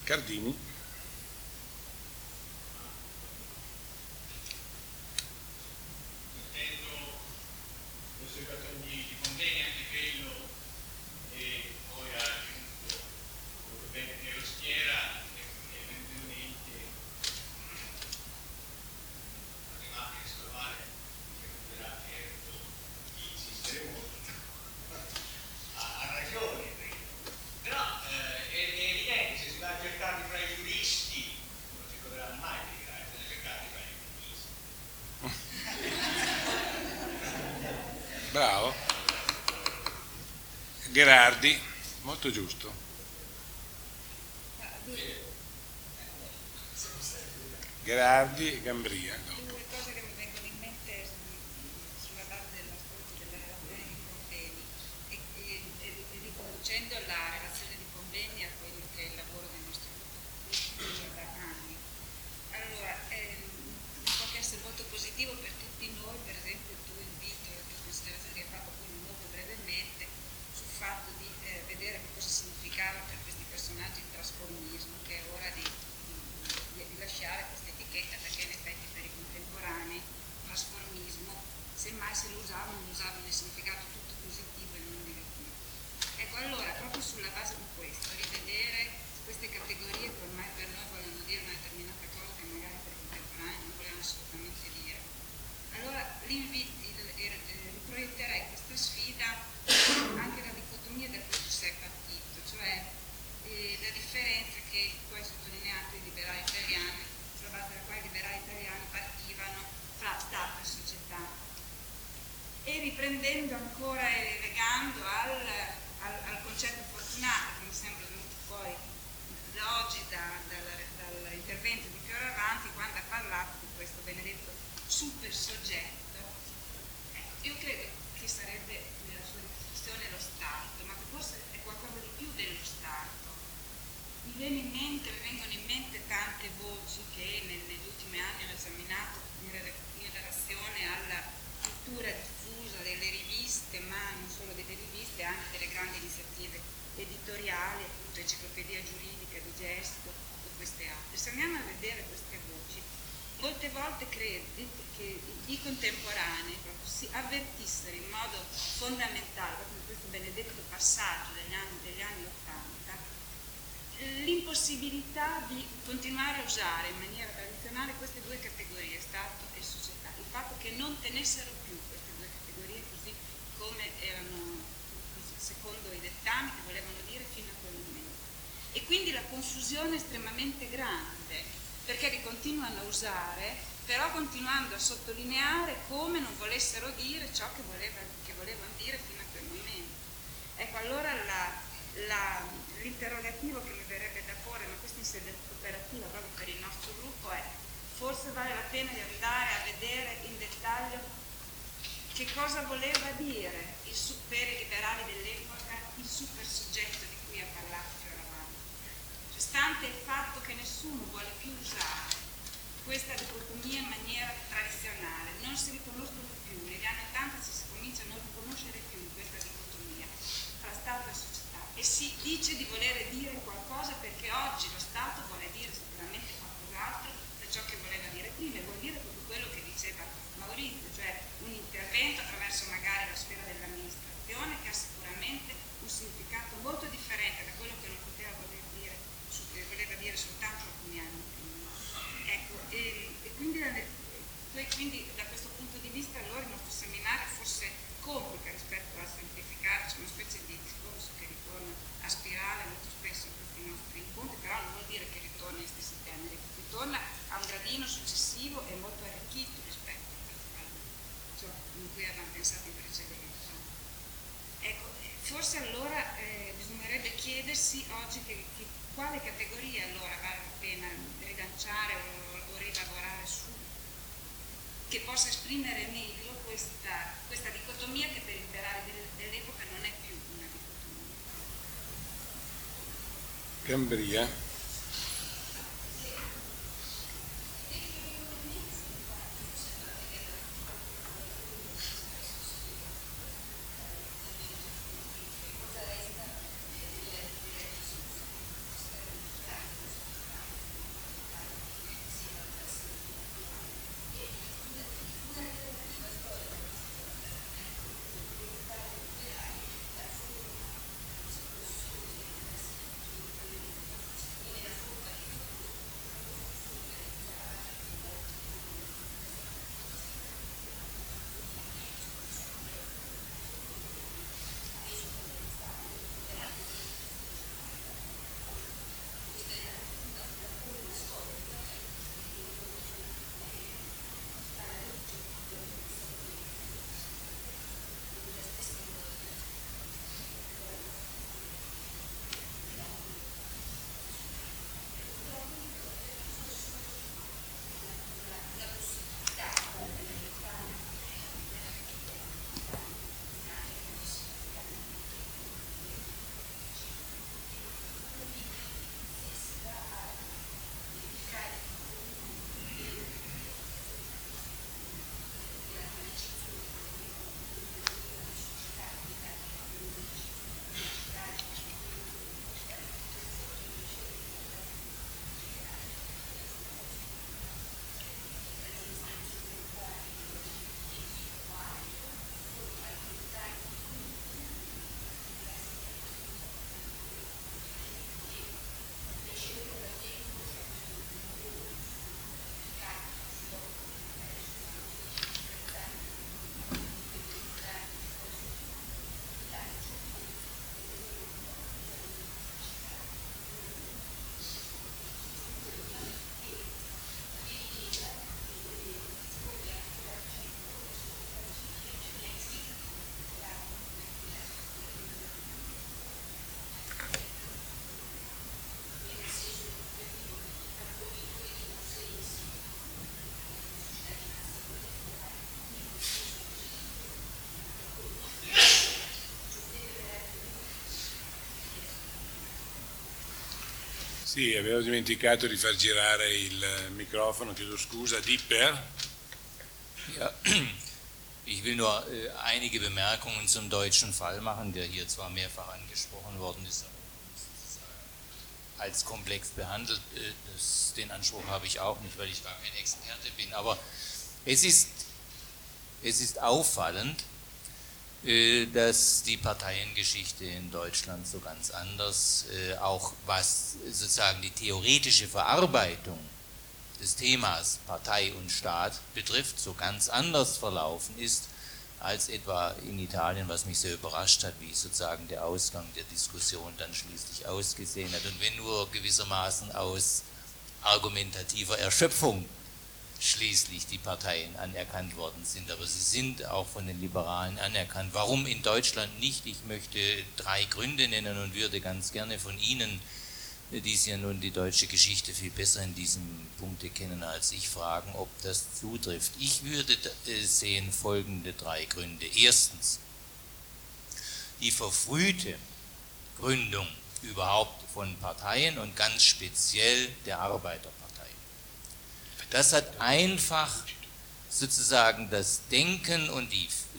Speaker 1: Cardini. Bravo. Gherardi, molto giusto. Gherardi e Gambria.
Speaker 4: Due cose che mi vengono in mente sulla base dell'ascolto della relazione di Pompeni e riconducendo la relazione di Pompeni a quello che è il lavoro del nostro gruppo da anni. Allora, può che essere molto positivo per tutti noi, per esempio il tuo invito e le tue considerazioni che hai fatto quindi molto brevemente sul fatto di vedere che cosa significava per questi personaggi il trasformismo, che è ora di lasciare questa etichetta, perché in effetti per i contemporanei trasformismo semmai se lo usavano nel significato tutto positivo e non negativo. Ecco, allora proprio sulla base di questo rivedere queste categorie che ormai per noi vogliono dire una determinata cosa che magari per i contemporanei non volevano assolutamente dire. Allora riproietterei questa sfida anche la dicotomia da cui tu sei partito, cioè la differenza che tu hai sottolineato i liberali italiani, sulla base della quale i liberali italiani partivano fra Stato e società, e riprendendo ancora e legando al concetto fortunato che mi sembra venuto fuori da oggi dall'intervento di Piero Avanti, quando ha parlato di questo benedetto super soggetto. Io credo che sarebbe nella sua definizione lo Stato, ma che forse è qualcosa di più dello Stato. Mi vengono in mente tante voci che negli ultimi anni ho esaminato in relazione alla cultura diffusa delle riviste, ma non solo delle riviste, anche delle grandi iniziative editoriali, appunto enciclopedia giuridica di Gesto e queste altre. Se andiamo a vedere queste voci, molte volte credo che i contemporanei proprio si avvertissero in modo fondamentale, proprio in questo benedetto passaggio degli anni 80, l'impossibilità di continuare a usare in maniera tradizionale queste due categorie, Stato e società, il fatto che non tenessero più queste due categorie così come erano, secondo i dettami che volevano dire fino a quel momento. E quindi la confusione estremamente grande, perché li continuano a usare, però continuando a sottolineare come non volessero dire ciò che volevano dire fino a quel momento. Ecco, allora l'interrogativo che mi verrebbe da porre, ma questo in sede operativa proprio per il nostro gruppo, è: forse vale la pena di andare a vedere in dettaglio che cosa voleva dire per i liberali dell'epoca il super soggetto di cui ha parlato Fioravanti. Cioè, stante il fatto che nessuno vuole più usare questa dicotomia in maniera tradizionale, non si riconoscono più, negli anni 80 si comincia a non riconoscere più questa dicotomia tra Stato e società, e si dice di voler dire qualcosa perché oggi lo Stato vuole dire sicuramente qualcos'altro da ciò che voleva dire prima, e vuol dire proprio quello che diceva Maurizio, cioè un intervento attraverso magari la sfera dell'amministrazione che ha sicuramente un significato molto differente da quello che non poteva voleva dire soltanto alcuni anni prima. Ecco, quindi da questo punto di vista allora il nostro seminario forse complica rispetto a semplificarci, una specie di discorso che ritorna a spirale molto spesso in questi nostri incontri, però non vuol dire che ritorna agli stessi temi, ritorna a un gradino successivo e molto arricchito rispetto a ciò in cui avevamo pensato in precedenza. Ecco, forse allora bisognerebbe chiedersi oggi quale categoria allora vale la pena rilanciare o rilavorare su, che possa esprimere meglio questa dicotomia che per i liberali dell'epoca non è più una dicotomia.
Speaker 1: Gambria. Sì, avevo dimenticato di far girare il Mikrofono, chiedo scusa. Dipper?
Speaker 5: Ja, ich will nur einige Bemerkungen zum deutschen Fall machen, der hier zwar mehrfach angesprochen worden ist, aber als komplex behandelt. Den Anspruch habe ich auch nicht, weil ich gar kein Experte bin. Aber es ist auffallend, dass die Parteiengeschichte in Deutschland so ganz anders, auch was sozusagen die theoretische Verarbeitung des Themas Partei und Staat betrifft, so ganz anders verlaufen ist als etwa in Italien, was mich sehr überrascht hat, wie sozusagen der Ausgang der Diskussion dann schließlich ausgesehen hat. Und wenn nur gewissermaßen aus argumentativer Erschöpfung schließlich die Parteien anerkannt worden sind, aber sie sind auch von den Liberalen anerkannt. Warum in Deutschland nicht? Ich möchte 3 Gründe nennen und würde ganz gerne von Ihnen, die Sie ja nun die deutsche Geschichte viel besser in diesem Punkte kennen als ich, fragen, ob das zutrifft. Ich würde sehen folgende 3 Gründe. Erstens, die verfrühte Gründung überhaupt von Parteien und ganz speziell der Arbeiterparteien. Das hat einfach sozusagen das Denken und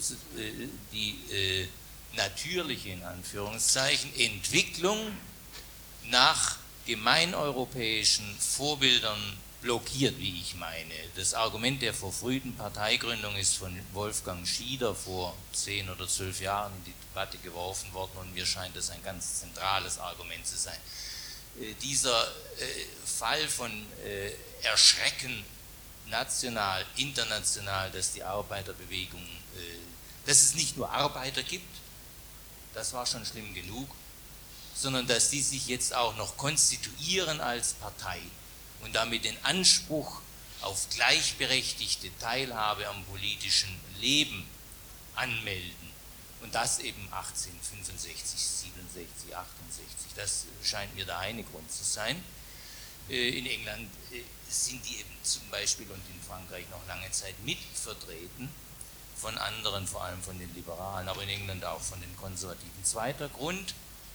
Speaker 5: die natürliche, in Anführungszeichen, Entwicklung nach gemeineuropäischen Vorbildern blockiert, wie ich meine. Das Argument der verfrühten Parteigründung ist von Wolfgang Schieder vor 10 oder 12 Jahren in die Debatte geworfen worden und mir scheint das ein ganz zentrales Argument zu sein. Dieser Fall von Erschrecken national, international, dass die Arbeiterbewegung, dass es nicht nur Arbeiter gibt, das war schon schlimm genug, sondern dass die sich jetzt auch noch konstituieren als Partei und damit den Anspruch auf gleichberechtigte Teilhabe am politischen Leben anmelden. Und das eben 1865, 67, 68. Das scheint mir der eine Grund zu sein. In England sind die eben zum Beispiel und in Frankreich noch lange Zeit mitvertreten von anderen, vor allem von den Liberalen, aber in England auch von den Konservativen. Zweiter Grund,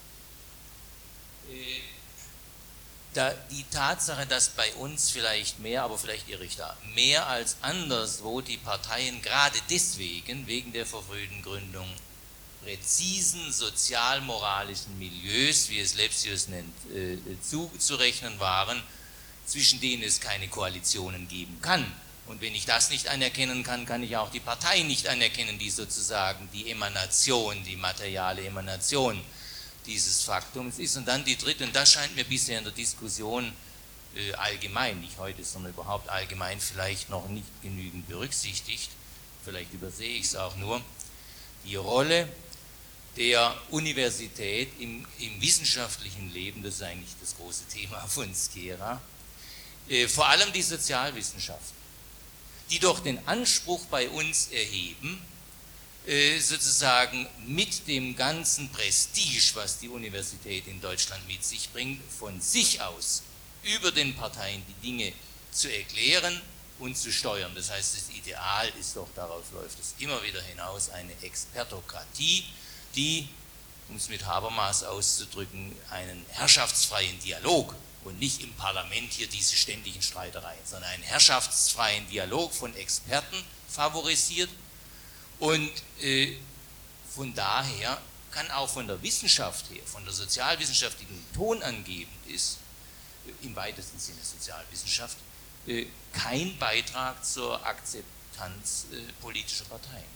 Speaker 5: die Tatsache, dass bei uns vielleicht mehr, aber vielleicht irre ich da, mehr als anderswo die Parteien gerade deswegen, wegen der verfrühten Gründung, präzisen sozialmoralischen Milieus, wie es Lepsius nennt, zuzurechnen waren, zwischen denen es keine Koalitionen geben kann. Und wenn ich das nicht anerkennen kann, kann ich auch die Partei nicht anerkennen, die sozusagen die Emanation, die materiale Emanation dieses Faktums ist. Und dann die dritte, und das scheint mir bisher in der Diskussion allgemein, nicht heute, sondern überhaupt allgemein vielleicht noch nicht genügend berücksichtigt, vielleicht übersehe ich es auch nur, die Rolle der Universität im wissenschaftlichen Leben, das ist eigentlich das große Thema von Skera, vor allem die Sozialwissenschaften, die doch den Anspruch bei uns erheben, sozusagen mit dem ganzen Prestige, was die Universität in Deutschland mit sich bringt, von sich aus über den Parteien die Dinge zu erklären und zu steuern. Das heißt, das Ideal ist doch, darauf läuft es immer wieder hinaus, eine Expertokratie, die, um es mit Habermas auszudrücken, einen herrschaftsfreien Dialog und nicht im Parlament hier diese ständigen Streitereien, sondern einen herrschaftsfreien Dialog von Experten favorisiert. Und von daher kann auch von der Wissenschaft her, von der Sozialwissenschaft, die den Ton angebend ist, im weitesten Sinne Sozialwissenschaft, kein Beitrag zur Akzeptanz politischer Parteien.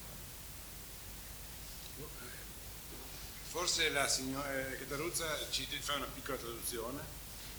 Speaker 1: Forse la signora Cataruzza ci fa una piccola traduzione.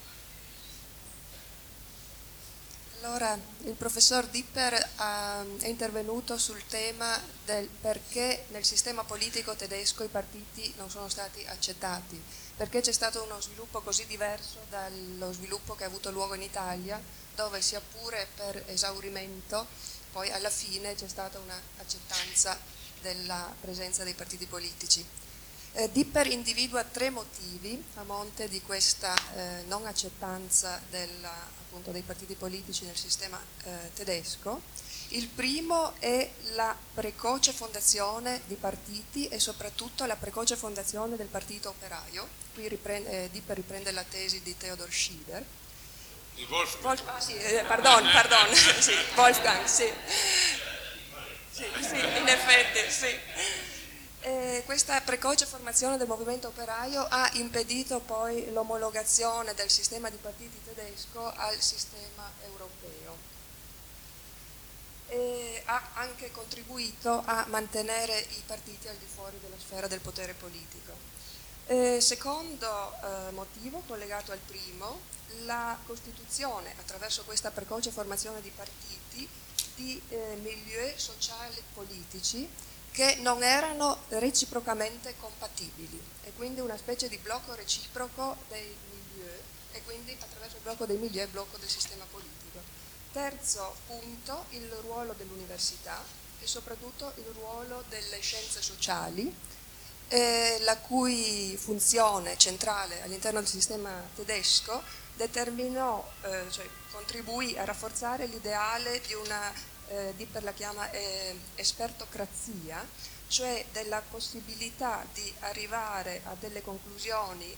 Speaker 6: Allora, il professor Dipper è intervenuto sul tema del perché nel sistema politico tedesco i partiti non sono stati accettati, perché c'è stato uno sviluppo così diverso dallo sviluppo che ha avuto luogo in Italia, dove sia pure per esaurimento, poi alla fine c'è stata un'accettazione della presenza dei partiti politici. Dipper individua 3 motivi a monte di questa non accettanza della appunto dei partiti politici nel sistema tedesco. Il primo è la precoce fondazione di partiti e soprattutto la precoce fondazione del partito operaio. Qui Dipper riprende la tesi di Theodor Schieder.
Speaker 1: Di Wolfgang.
Speaker 6: Sì, pardon, sì, Wolfgang, sì. Sì, in effetti, sì. Questa precoce formazione del movimento operaio ha impedito poi l'omologazione del sistema di partiti tedesco al sistema europeo. E ha anche contribuito a mantenere i partiti al di fuori della sfera del potere politico. Secondo motivo, collegato al primo, la Costituzione, attraverso questa precoce formazione di partiti, di milieu sociali politici che non erano reciprocamente compatibili, e quindi una specie di blocco reciproco dei milieu, e quindi attraverso il blocco dei milieu il blocco del sistema politico. Terzo punto, il ruolo dell'università e soprattutto il ruolo delle scienze sociali, la cui funzione centrale all'interno del sistema tedesco determinò, cioè contribuì a rafforzare l'ideale di una, Dipper la chiama espertocrazia, cioè della possibilità di arrivare a delle conclusioni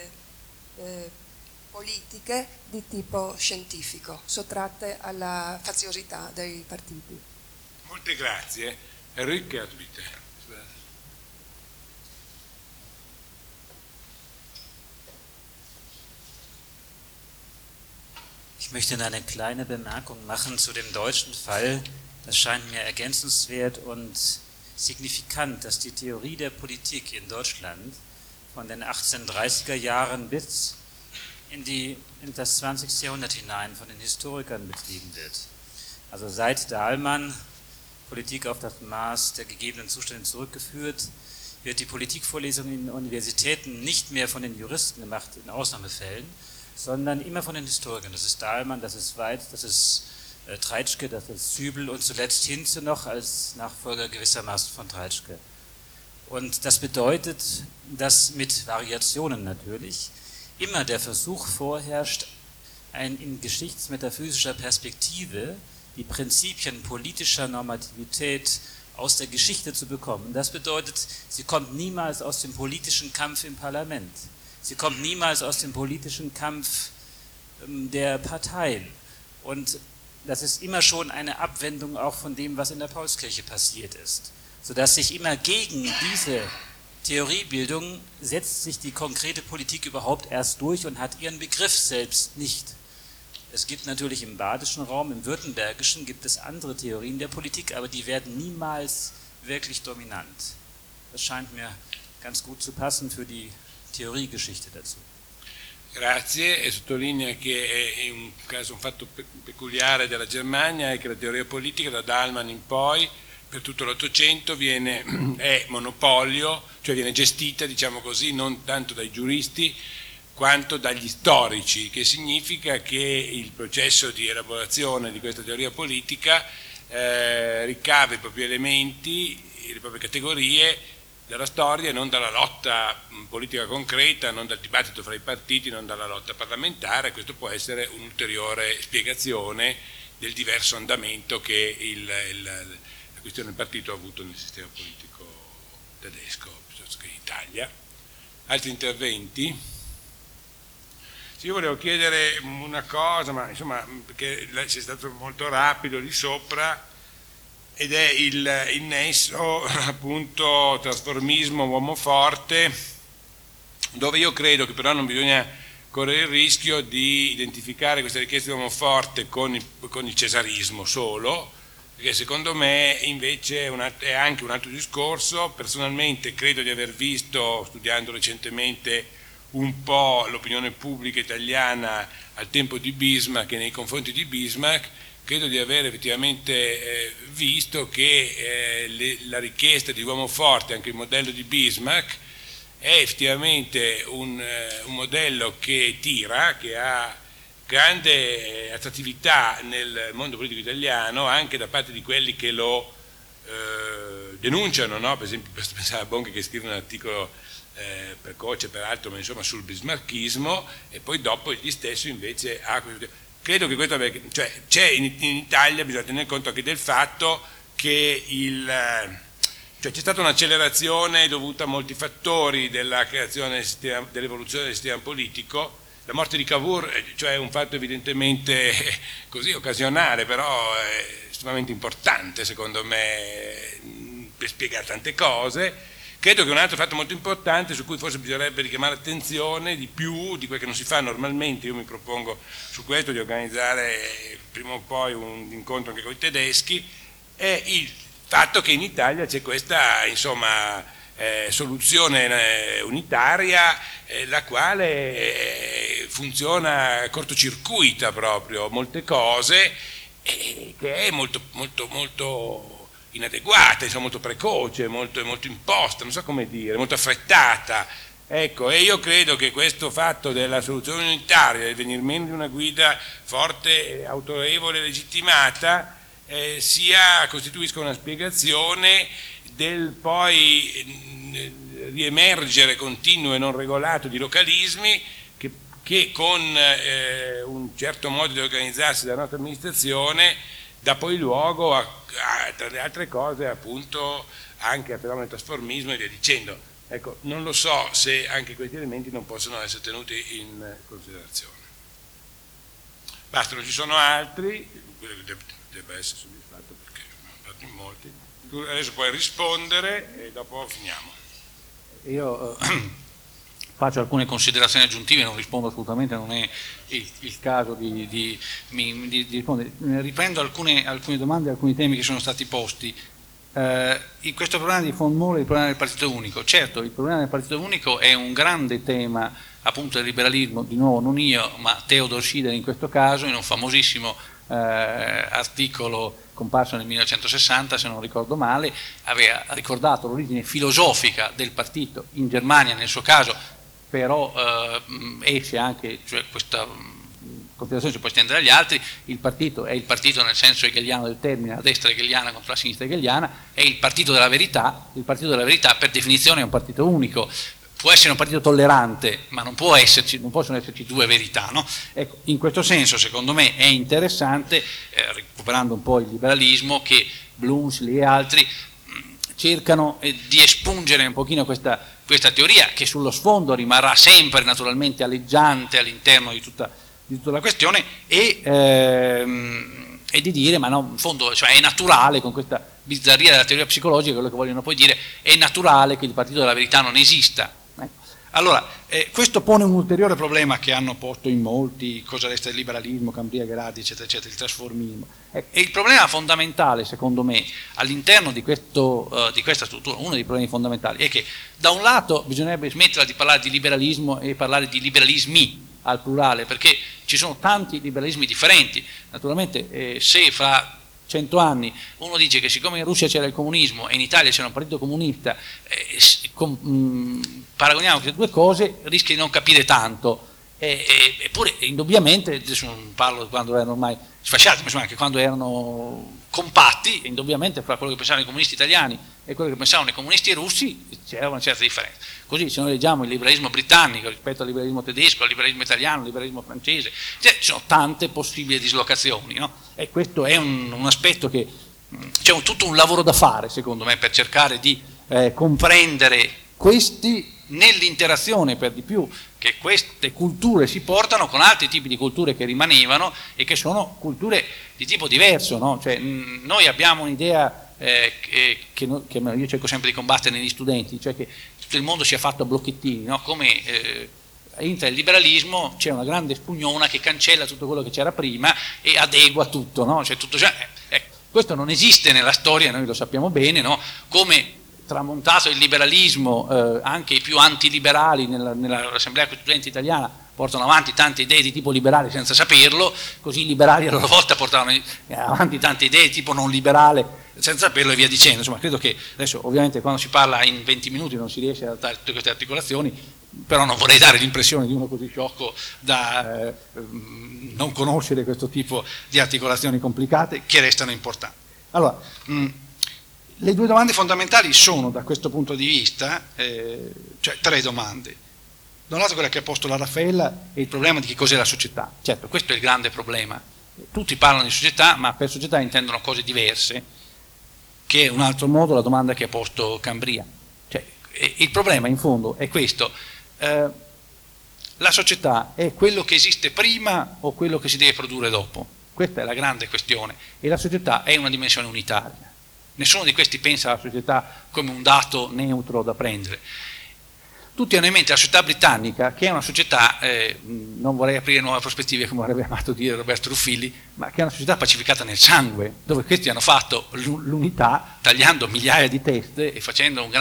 Speaker 6: politiche di tipo scientifico, sottratte alla faziosità dei partiti.
Speaker 1: Molte grazie. Enrique, bitte.
Speaker 7: Ich möchte eine kleine Bemerkung machen zu dem deutschen Fall. Das scheint mir ergänzenswert und signifikant, dass die Theorie der Politik in Deutschland von den 1830er Jahren bis in das 20. Jahrhundert hinein von den Historikern betrieben wird. Also seit Dahlmann, Politik auf das Maß der gegebenen Zustände zurückgeführt, wird die Politikvorlesung in Universitäten nicht mehr von den Juristen gemacht, in Ausnahmefällen, sondern immer von den Historikern. Das ist Dahlmann, das ist Weid, das ist Treitschke, das ist Zübel und zuletzt Hinze noch als Nachfolger gewissermaßen von Treitschke. Und das bedeutet, dass mit Variationen natürlich immer der Versuch vorherrscht, in geschichtsmetaphysischer Perspektive die Prinzipien politischer Normativität aus der Geschichte zu bekommen. Das bedeutet, sie kommt niemals aus dem politischen Kampf im Parlament. Sie kommt niemals aus dem politischen Kampf der Parteien. Und das ist immer schon eine Abwendung auch von dem, was in der Paulskirche passiert ist. Sodass sich immer gegen diese Theoriebildung setzt sich die konkrete Politik überhaupt erst durch und hat ihren Begriff selbst nicht. Es gibt natürlich im badischen Raum, im württembergischen, gibt es andere Theorien der Politik, aber die werden niemals wirklich dominant. Das scheint mir ganz gut zu passen für die Theoriegeschichte dazu.
Speaker 1: Grazie, e sottolinea che è un fatto peculiare della Germania è che la teoria politica da Dahlmann in poi per tutto l'Ottocento è monopolio, cioè viene gestita, diciamo così, non tanto dai giuristi quanto dagli storici, che significa che il processo di elaborazione di questa teoria politica ricava i propri elementi, le proprie categorie dalla storia e non dalla lotta politica concreta, non dal dibattito fra i partiti, non dalla lotta parlamentare. Questo può essere un'ulteriore spiegazione del diverso andamento che la questione del partito ha avuto nel sistema politico tedesco piuttosto che in Italia. Altri interventi? Sì, io volevo chiedere una cosa, ma insomma, perché c'è stato molto rapido di sopra, ed è il nesso appunto trasformismo uomo forte, dove io credo che però non bisogna correre il rischio di identificare questa richiesta di uomo forte con il cesarismo solo, perché secondo me invece è anche un altro discorso. Personalmente credo di aver visto, studiando recentemente un po' l'opinione pubblica italiana al tempo di Bismarck e nei confronti di Bismarck, credo di aver effettivamente visto che la richiesta di uomo forte, anche il modello di Bismarck, è effettivamente un modello che tira, che ha grande attrattività nel mondo politico italiano, anche da parte di quelli che lo denunciano, no? Per esempio, pensare a Bonche che scrive un articolo precoce peraltro, ma insomma sul bismarckismo, e poi dopo egli stesso invece ha credo che questo, cioè c'è in Italia, bisogna tenere conto anche del fatto che cioè c'è stata un'accelerazione dovuta a molti fattori della creazione dell'evoluzione del sistema politico. La morte di Cavour, cioè è un fatto evidentemente così occasionale, però è estremamente importante secondo me per spiegare tante cose. Credo che un altro fatto molto importante su cui forse bisognerebbe richiamare l'attenzione di più di quel che non si fa normalmente, io mi propongo su questo di organizzare prima o poi un incontro anche con i tedeschi, è il fatto che in Italia c'è questa soluzione unitaria la quale funziona, cortocircuita proprio molte cose che è molto, molto, molto inadeguata, insomma, molto precoce, molto imposta, non so come dire, molto affrettata. Ecco, e io credo che questo fatto della soluzione unitaria, del venir meno di una guida forte, autorevole, legittimata, costituisca una spiegazione del poi riemergere continuo e non regolato di localismi che con un certo modo di organizzarsi della nostra amministrazione dà poi luogo tra le altre cose appunto anche al fenomeno del trasformismo e via dicendo. Ecco, non lo so se anche questi elementi non possono essere tenuti in considerazione. Basta, non ci sono altri, deve essere soddisfatto perché abbiamo fatto in molti. Tu adesso puoi rispondere e dopo finiamo.
Speaker 2: Io faccio alcune considerazioni aggiuntive, non rispondo assolutamente, non è il caso di rispondere. Riprendo alcune domande e alcuni temi che sono stati posti. In questo problema di von Mohle, il problema del partito unico. Certo, il problema del partito unico è un grande tema appunto del liberalismo, di nuovo non io, ma Theodor Schieder in questo caso, in un famosissimo articolo comparso nel 1960, se non ricordo male, aveva ricordato l'origine filosofica del partito in Germania nel suo caso, però esce anche, cioè questa considerazione si può estendere agli altri, il partito è il partito nel senso hegeliano del termine, la destra hegeliana contro la sinistra hegeliana, è il partito della verità, il partito della verità per definizione è un partito unico, può essere un partito tollerante, ma non possono esserci due verità, no? Ecco, in questo senso secondo me è interessante, recuperando un po' il liberalismo, che Bloomsbury e altri cercano di espungere un pochino questa teoria, che sullo sfondo rimarrà sempre naturalmente aleggiante all'interno di tutta la questione, e di dire, ma no, in fondo cioè è naturale, con questa bizzarria della teoria psicologica, quello che vogliono poi dire, è naturale che il partito della verità non esista. Allora, questo pone un ulteriore problema che hanno posto in molti, cosa resta del liberalismo, Cambria, Gradi, eccetera, eccetera, il trasformismo. E il problema fondamentale, secondo me, all'interno di questa struttura, uno dei problemi fondamentali, è che da un lato bisognerebbe smettere di parlare di liberalismo e parlare di liberalismi al plurale, perché ci sono tanti liberalismi differenti. Naturalmente, se fra 100 anni uno dice che siccome in Russia c'era il comunismo e in Italia c'era un partito comunista, paragoniamo queste due cose, rischia di non capire tanto, eppure indubbiamente, adesso non parlo di quando erano ormai sfasciati, ma insomma anche quando erano compatti, indubbiamente fra quello che pensavano i comunisti italiani e quello che pensavano i comunisti russi c'era una certa differenza. Così se noi leggiamo il liberalismo britannico rispetto al liberalismo tedesco, al liberalismo italiano, al liberalismo francese, ci sono tante possibili dislocazioni, no? E questo è un aspetto che c'è tutto un lavoro da fare, secondo me, per cercare di comprendere questi nell'interazione per di più che queste culture si portano con altri tipi di culture che rimanevano e che sono culture di tipo diverso, no? Cioè, noi abbiamo un'idea che io cerco sempre di combattere negli studenti, cioè che tutto il mondo sia fatto a blocchettini, no? Come entra il liberalismo, c'è una grande spugnona che cancella tutto quello che c'era prima e adegua tutto, no? Cioè, tutto questo non esiste nella storia, noi lo sappiamo bene, no? Come tramontato il liberalismo, anche i più antiliberali nell'Assemblea Costituente italiana portano avanti tante idee di tipo liberale senza saperlo, così i liberali a loro volta portavano avanti tante idee di tipo non liberale senza saperlo e via dicendo. Insomma, credo che adesso ovviamente quando si parla in 20 minuti non si riesce a dare tutte queste articolazioni, però non vorrei dare l'impressione di uno così sciocco da non conoscere questo tipo di articolazioni complicate che restano importanti. Allora, le due domande fondamentali sono, da questo punto di vista, cioè tre domande. Da un lato quella che ha posto la Raffaella è il problema di che cos'è la società. Certo, questo è il grande problema. Tutti parlano di società, ma per società intendono cose diverse, che è un altro modo la domanda che ha posto Cambria. Cioè, il problema in fondo è questo. La società è quello che esiste prima o quello che si deve produrre dopo? Questa è la grande questione. E la società è una dimensione unitaria. Nessuno di questi pensa alla società come un dato neutro da prendere. Tutti hanno in mente la società britannica, che è una società, non vorrei aprire nuove prospettive come avrebbe amato dire Roberto Ruffilli, ma che è una società pacificata nel sangue, dove questi hanno fatto l'unità tagliando migliaia di teste e facendo un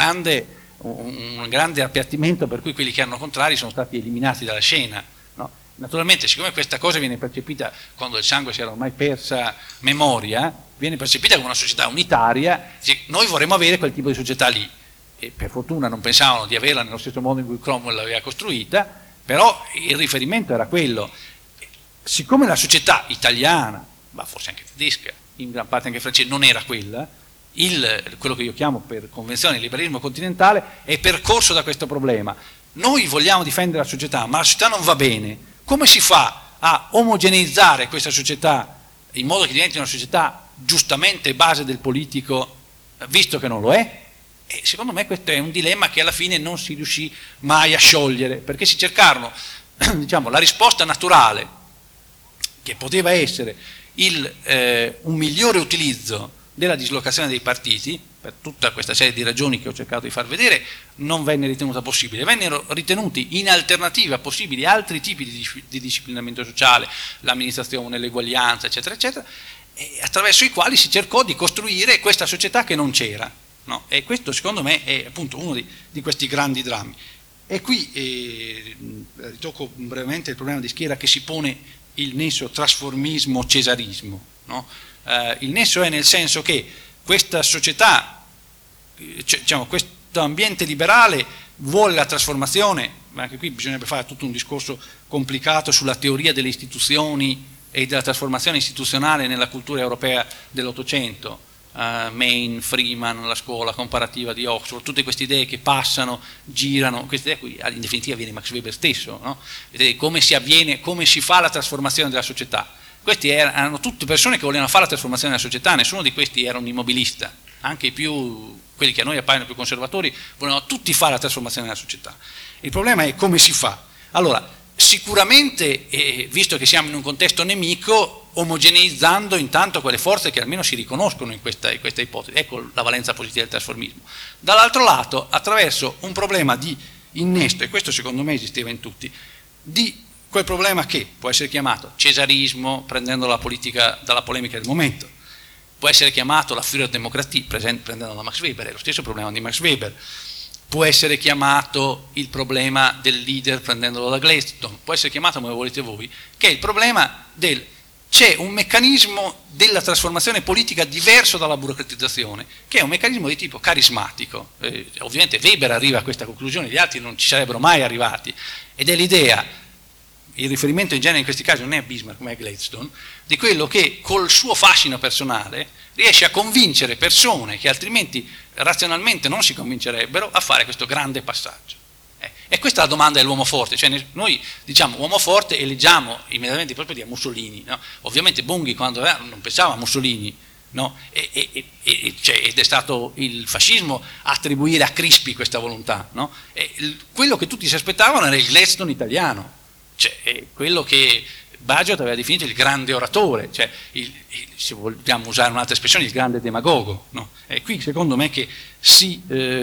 Speaker 2: grande appiattimento per cui quelli che erano contrari sono stati eliminati dalla scena. No? Naturalmente, siccome questa cosa viene percepita, quando il sangue si era ormai persa memoria, viene percepita come una società unitaria, noi vorremmo avere quel tipo di società lì. E per fortuna non pensavano di averla nello stesso modo in cui Cromwell l'aveva costruita, però il riferimento era quello. Siccome la società italiana, ma forse anche tedesca, in gran parte anche francese, non era quella, quello che io chiamo per convenzione il liberalismo continentale è percorso da questo problema. Noi vogliamo difendere la società, ma la società non va bene. Come si fa a omogeneizzare questa società in modo che diventi una società giustamente base del politico, visto che non lo è? E secondo me questo è un dilemma che alla fine non si riuscì mai a sciogliere, perché si cercarono, diciamo, la risposta naturale, che poteva essere un migliore utilizzo della dislocazione dei partiti, per tutta questa serie di ragioni che ho cercato di far vedere, non venne ritenuta possibile. Vennero ritenuti in alternativa possibili altri tipi di disciplinamento sociale, l'amministrazione, l'eguaglianza, eccetera, eccetera, attraverso i quali si cercò di costruire questa società che non c'era. No? E questo secondo me è appunto uno di questi grandi drammi. E qui ritocco brevemente il problema di Schiera, che si pone il nesso trasformismo-cesarismo. No? Il nesso è nel senso che questa società, diciamo, questo ambiente liberale vuole la trasformazione, ma anche qui bisognerebbe fare tutto un discorso complicato sulla teoria delle istituzioni e della trasformazione istituzionale nella cultura europea dell'Ottocento. Maine, Freeman, la scuola comparativa di Oxford, tutte queste idee che passano, girano, queste idee qui in definitiva viene Max Weber stesso, no? Vedete come si fa la trasformazione della società. Questi erano tutte persone che volevano fare la trasformazione della società, nessuno di questi era un immobilista, anche quelli che a noi appaiono più conservatori volevano tutti fare la trasformazione della società. Il problema è come si fa. Allora, sicuramente, visto che siamo in un contesto nemico, omogeneizzando intanto quelle forze che almeno si riconoscono in questa ipotesi. Ecco la valenza positiva del trasformismo. Dall'altro lato, attraverso un problema di innesto, e questo secondo me esisteva in tutti, di quel problema che può essere chiamato cesarismo, prendendo la politica dalla polemica del momento, può essere chiamato la Führerdemokratie, prendendo da Max Weber, è lo stesso problema di Max Weber, può essere chiamato il problema del leader prendendolo da Gladstone, può essere chiamato come volete voi, che è il problema c'è un meccanismo della trasformazione politica diverso dalla burocratizzazione, che è un meccanismo di tipo carismatico. Ovviamente Weber arriva a questa conclusione, gli altri non ci sarebbero mai arrivati, ed è l'idea, il riferimento in genere in questi casi non è a Bismarck ma è a Gladstone, di quello che col suo fascino personale riesce a convincere persone che altrimenti razionalmente non si convincerebbero a fare questo grande passaggio. E questa è la domanda dell'uomo forte, cioè noi diciamo uomo forte e leggiamo immediatamente in prospettiva Mussolini, no? Ovviamente Bunghi quando non pensava a Mussolini, no? Ed è stato il fascismo a attribuire a Crispi questa volontà, no? Quello che tutti si aspettavano era il Gladstone italiano, cioè quello che Bagehot aveva definito il grande oratore, cioè se vogliamo usare un'altra espressione, il grande demagogo, no? E qui secondo me che si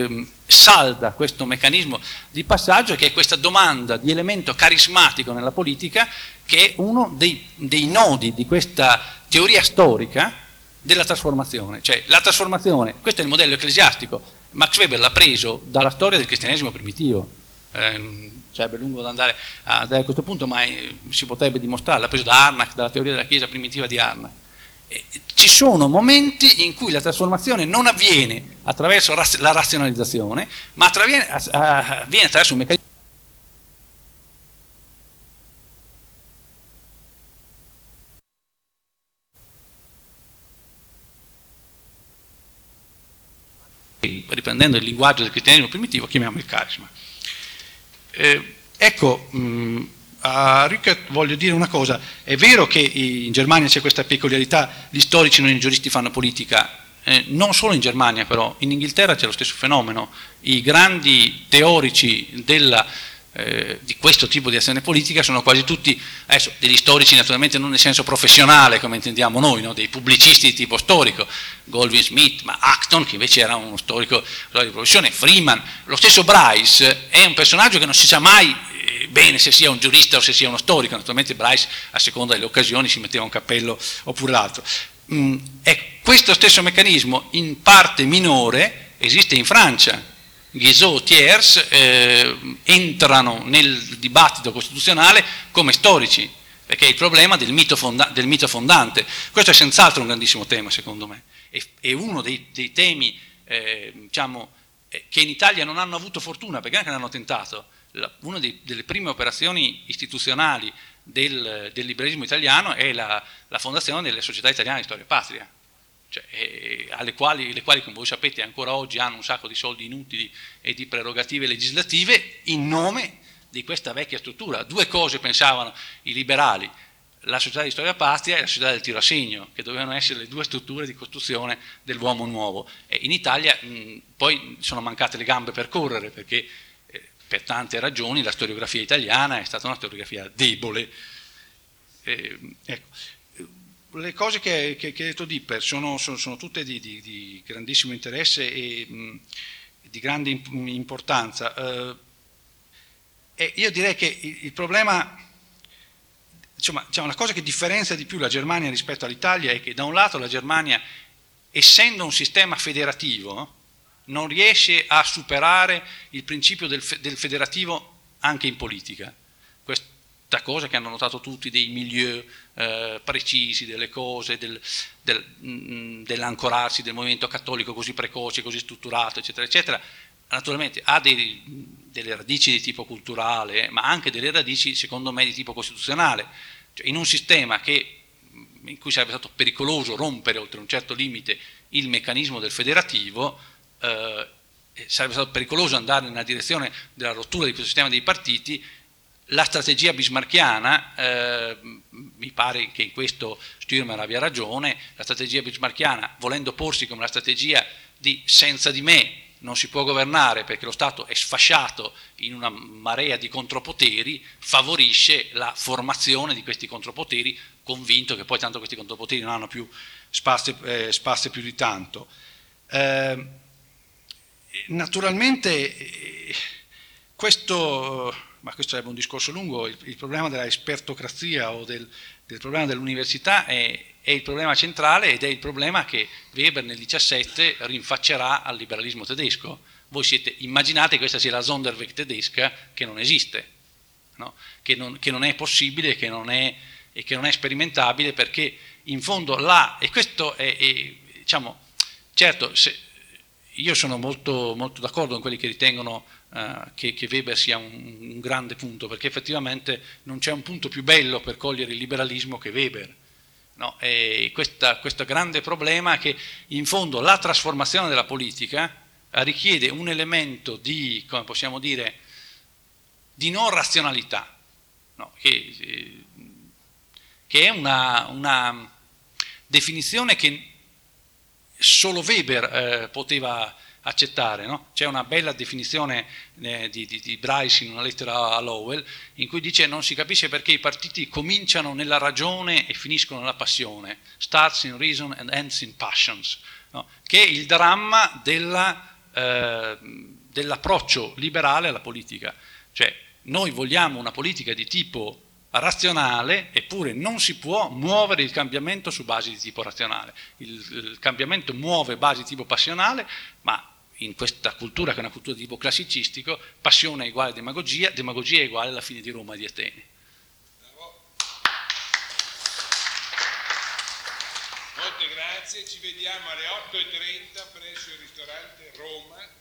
Speaker 2: salda questo meccanismo di passaggio, che è questa domanda di elemento carismatico nella politica, che è uno dei nodi di questa teoria storica della trasformazione. Cioè la trasformazione, questo è il modello ecclesiastico, Max Weber l'ha preso dalla storia del cristianesimo primitivo, sarebbe lungo da andare a questo punto, ma si potrebbe dimostrare, l'ha preso da Harnack, dalla teoria della Chiesa primitiva di Harnack. Ci sono momenti in cui la trasformazione non avviene attraverso la razionalizzazione, ma avviene attraverso un meccanismo riprendendo il linguaggio del cristianesimo primitivo, chiamiamo il carisma. ecco, a Rickert voglio dire una cosa: è vero che in Germania c'è questa peculiarità, gli storici non i giuristi fanno politica, non solo in Germania però, in Inghilterra c'è lo stesso fenomeno, i grandi teorici di questo tipo di azione politica sono quasi tutti, adesso degli storici naturalmente non nel senso professionale come intendiamo noi, no? Dei pubblicisti di tipo storico, Goldwin Smith, ma Acton che invece era uno storico di professione, Freeman, lo stesso Bryce è un personaggio che non si sa mai bene se sia un giurista o se sia uno storico, naturalmente Bryce a seconda delle occasioni si metteva un cappello oppure l'altro. Questo stesso meccanismo in parte minore esiste in Francia. Guizot, Thiers entrano nel dibattito costituzionale come storici, perché è il problema del mito fondante. Questo è senz'altro un grandissimo tema secondo me, è uno dei temi diciamo, che in Italia non hanno avuto fortuna, perché anche hanno tentato. Una delle prime operazioni istituzionali del liberalismo italiano è la fondazione delle società italiane di storia e patria, cioè, le quali come voi sapete ancora oggi hanno un sacco di soldi inutili e di prerogative legislative in nome di questa vecchia struttura. Due cose pensavano i liberali: la società di storia patria e la società del tiro a segno, che dovevano essere le due strutture di costruzione dell'uomo nuovo. E in Italia poi sono mancate le gambe per correre, perché per tante ragioni la storiografia italiana è stata una storiografia debole. Ecco. Le cose che ha detto Dipper sono tutte di grandissimo interesse e di grande importanza. E io direi che il problema, insomma, una cosa che differenzia di più la Germania rispetto all'Italia è che da un lato la Germania, essendo un sistema federativo, non riesce a superare il principio del federativo anche in politica. Questa cosa che hanno notato tutti, dei milieu precisi, delle cose, dell'ancorarsi del movimento cattolico così precoce, così strutturato, eccetera, eccetera, naturalmente ha delle radici di tipo culturale, ma anche delle radici, secondo me, di tipo costituzionale. Cioè, in un sistema in cui sarebbe stato pericoloso rompere oltre un certo limite il meccanismo del federativo, sarebbe stato pericoloso andare nella direzione della rottura di questo sistema dei partiti. La strategia bismarckiana, mi pare che in questo Stürmer abbia ragione, la strategia bismarckiana, volendo porsi come la strategia di senza di me non si può governare perché lo Stato è sfasciato in una marea di contropoteri, favorisce la formazione di questi contropoteri, convinto che poi tanto questi contropoteri non hanno più spazio più di tanto. Naturalmente ma questo sarebbe un discorso lungo, il problema della espertocrazia o del problema dell'università è il problema centrale ed è il problema che Weber nel 17 rinfaccerà al liberalismo tedesco. Voi immaginate che questa sia la Sonderweg tedesca che non esiste, no? che non è possibile e che non è sperimentabile, perché in fondo e questo è diciamo, certo, io sono molto, molto d'accordo con quelli che ritengono che Weber sia un grande punto, perché effettivamente non c'è un punto più bello per cogliere il liberalismo che Weber. No? E questo grande problema è che in fondo la trasformazione della politica richiede un elemento di, come possiamo dire, di non razionalità, no? che è una definizione che solo Weber poteva accettare, no? C'è una bella definizione di Bryce in una lettera a Lowell in cui dice: non si capisce perché i partiti cominciano nella ragione e finiscono nella passione, starts in reason and ends in passions, no? Che è il dramma dell'approccio liberale alla politica. Cioè, noi vogliamo una politica di tipo razionale, eppure non si può muovere il cambiamento su basi di tipo razionale. Il cambiamento muove basi di tipo passionale, ma in questa cultura che è una cultura di tipo classicistico, passione è uguale a demagogia, demagogia è uguale alla fine di Roma e di Atene.
Speaker 1: Molte grazie, ci vediamo alle 8:30 presso il ristorante Roma.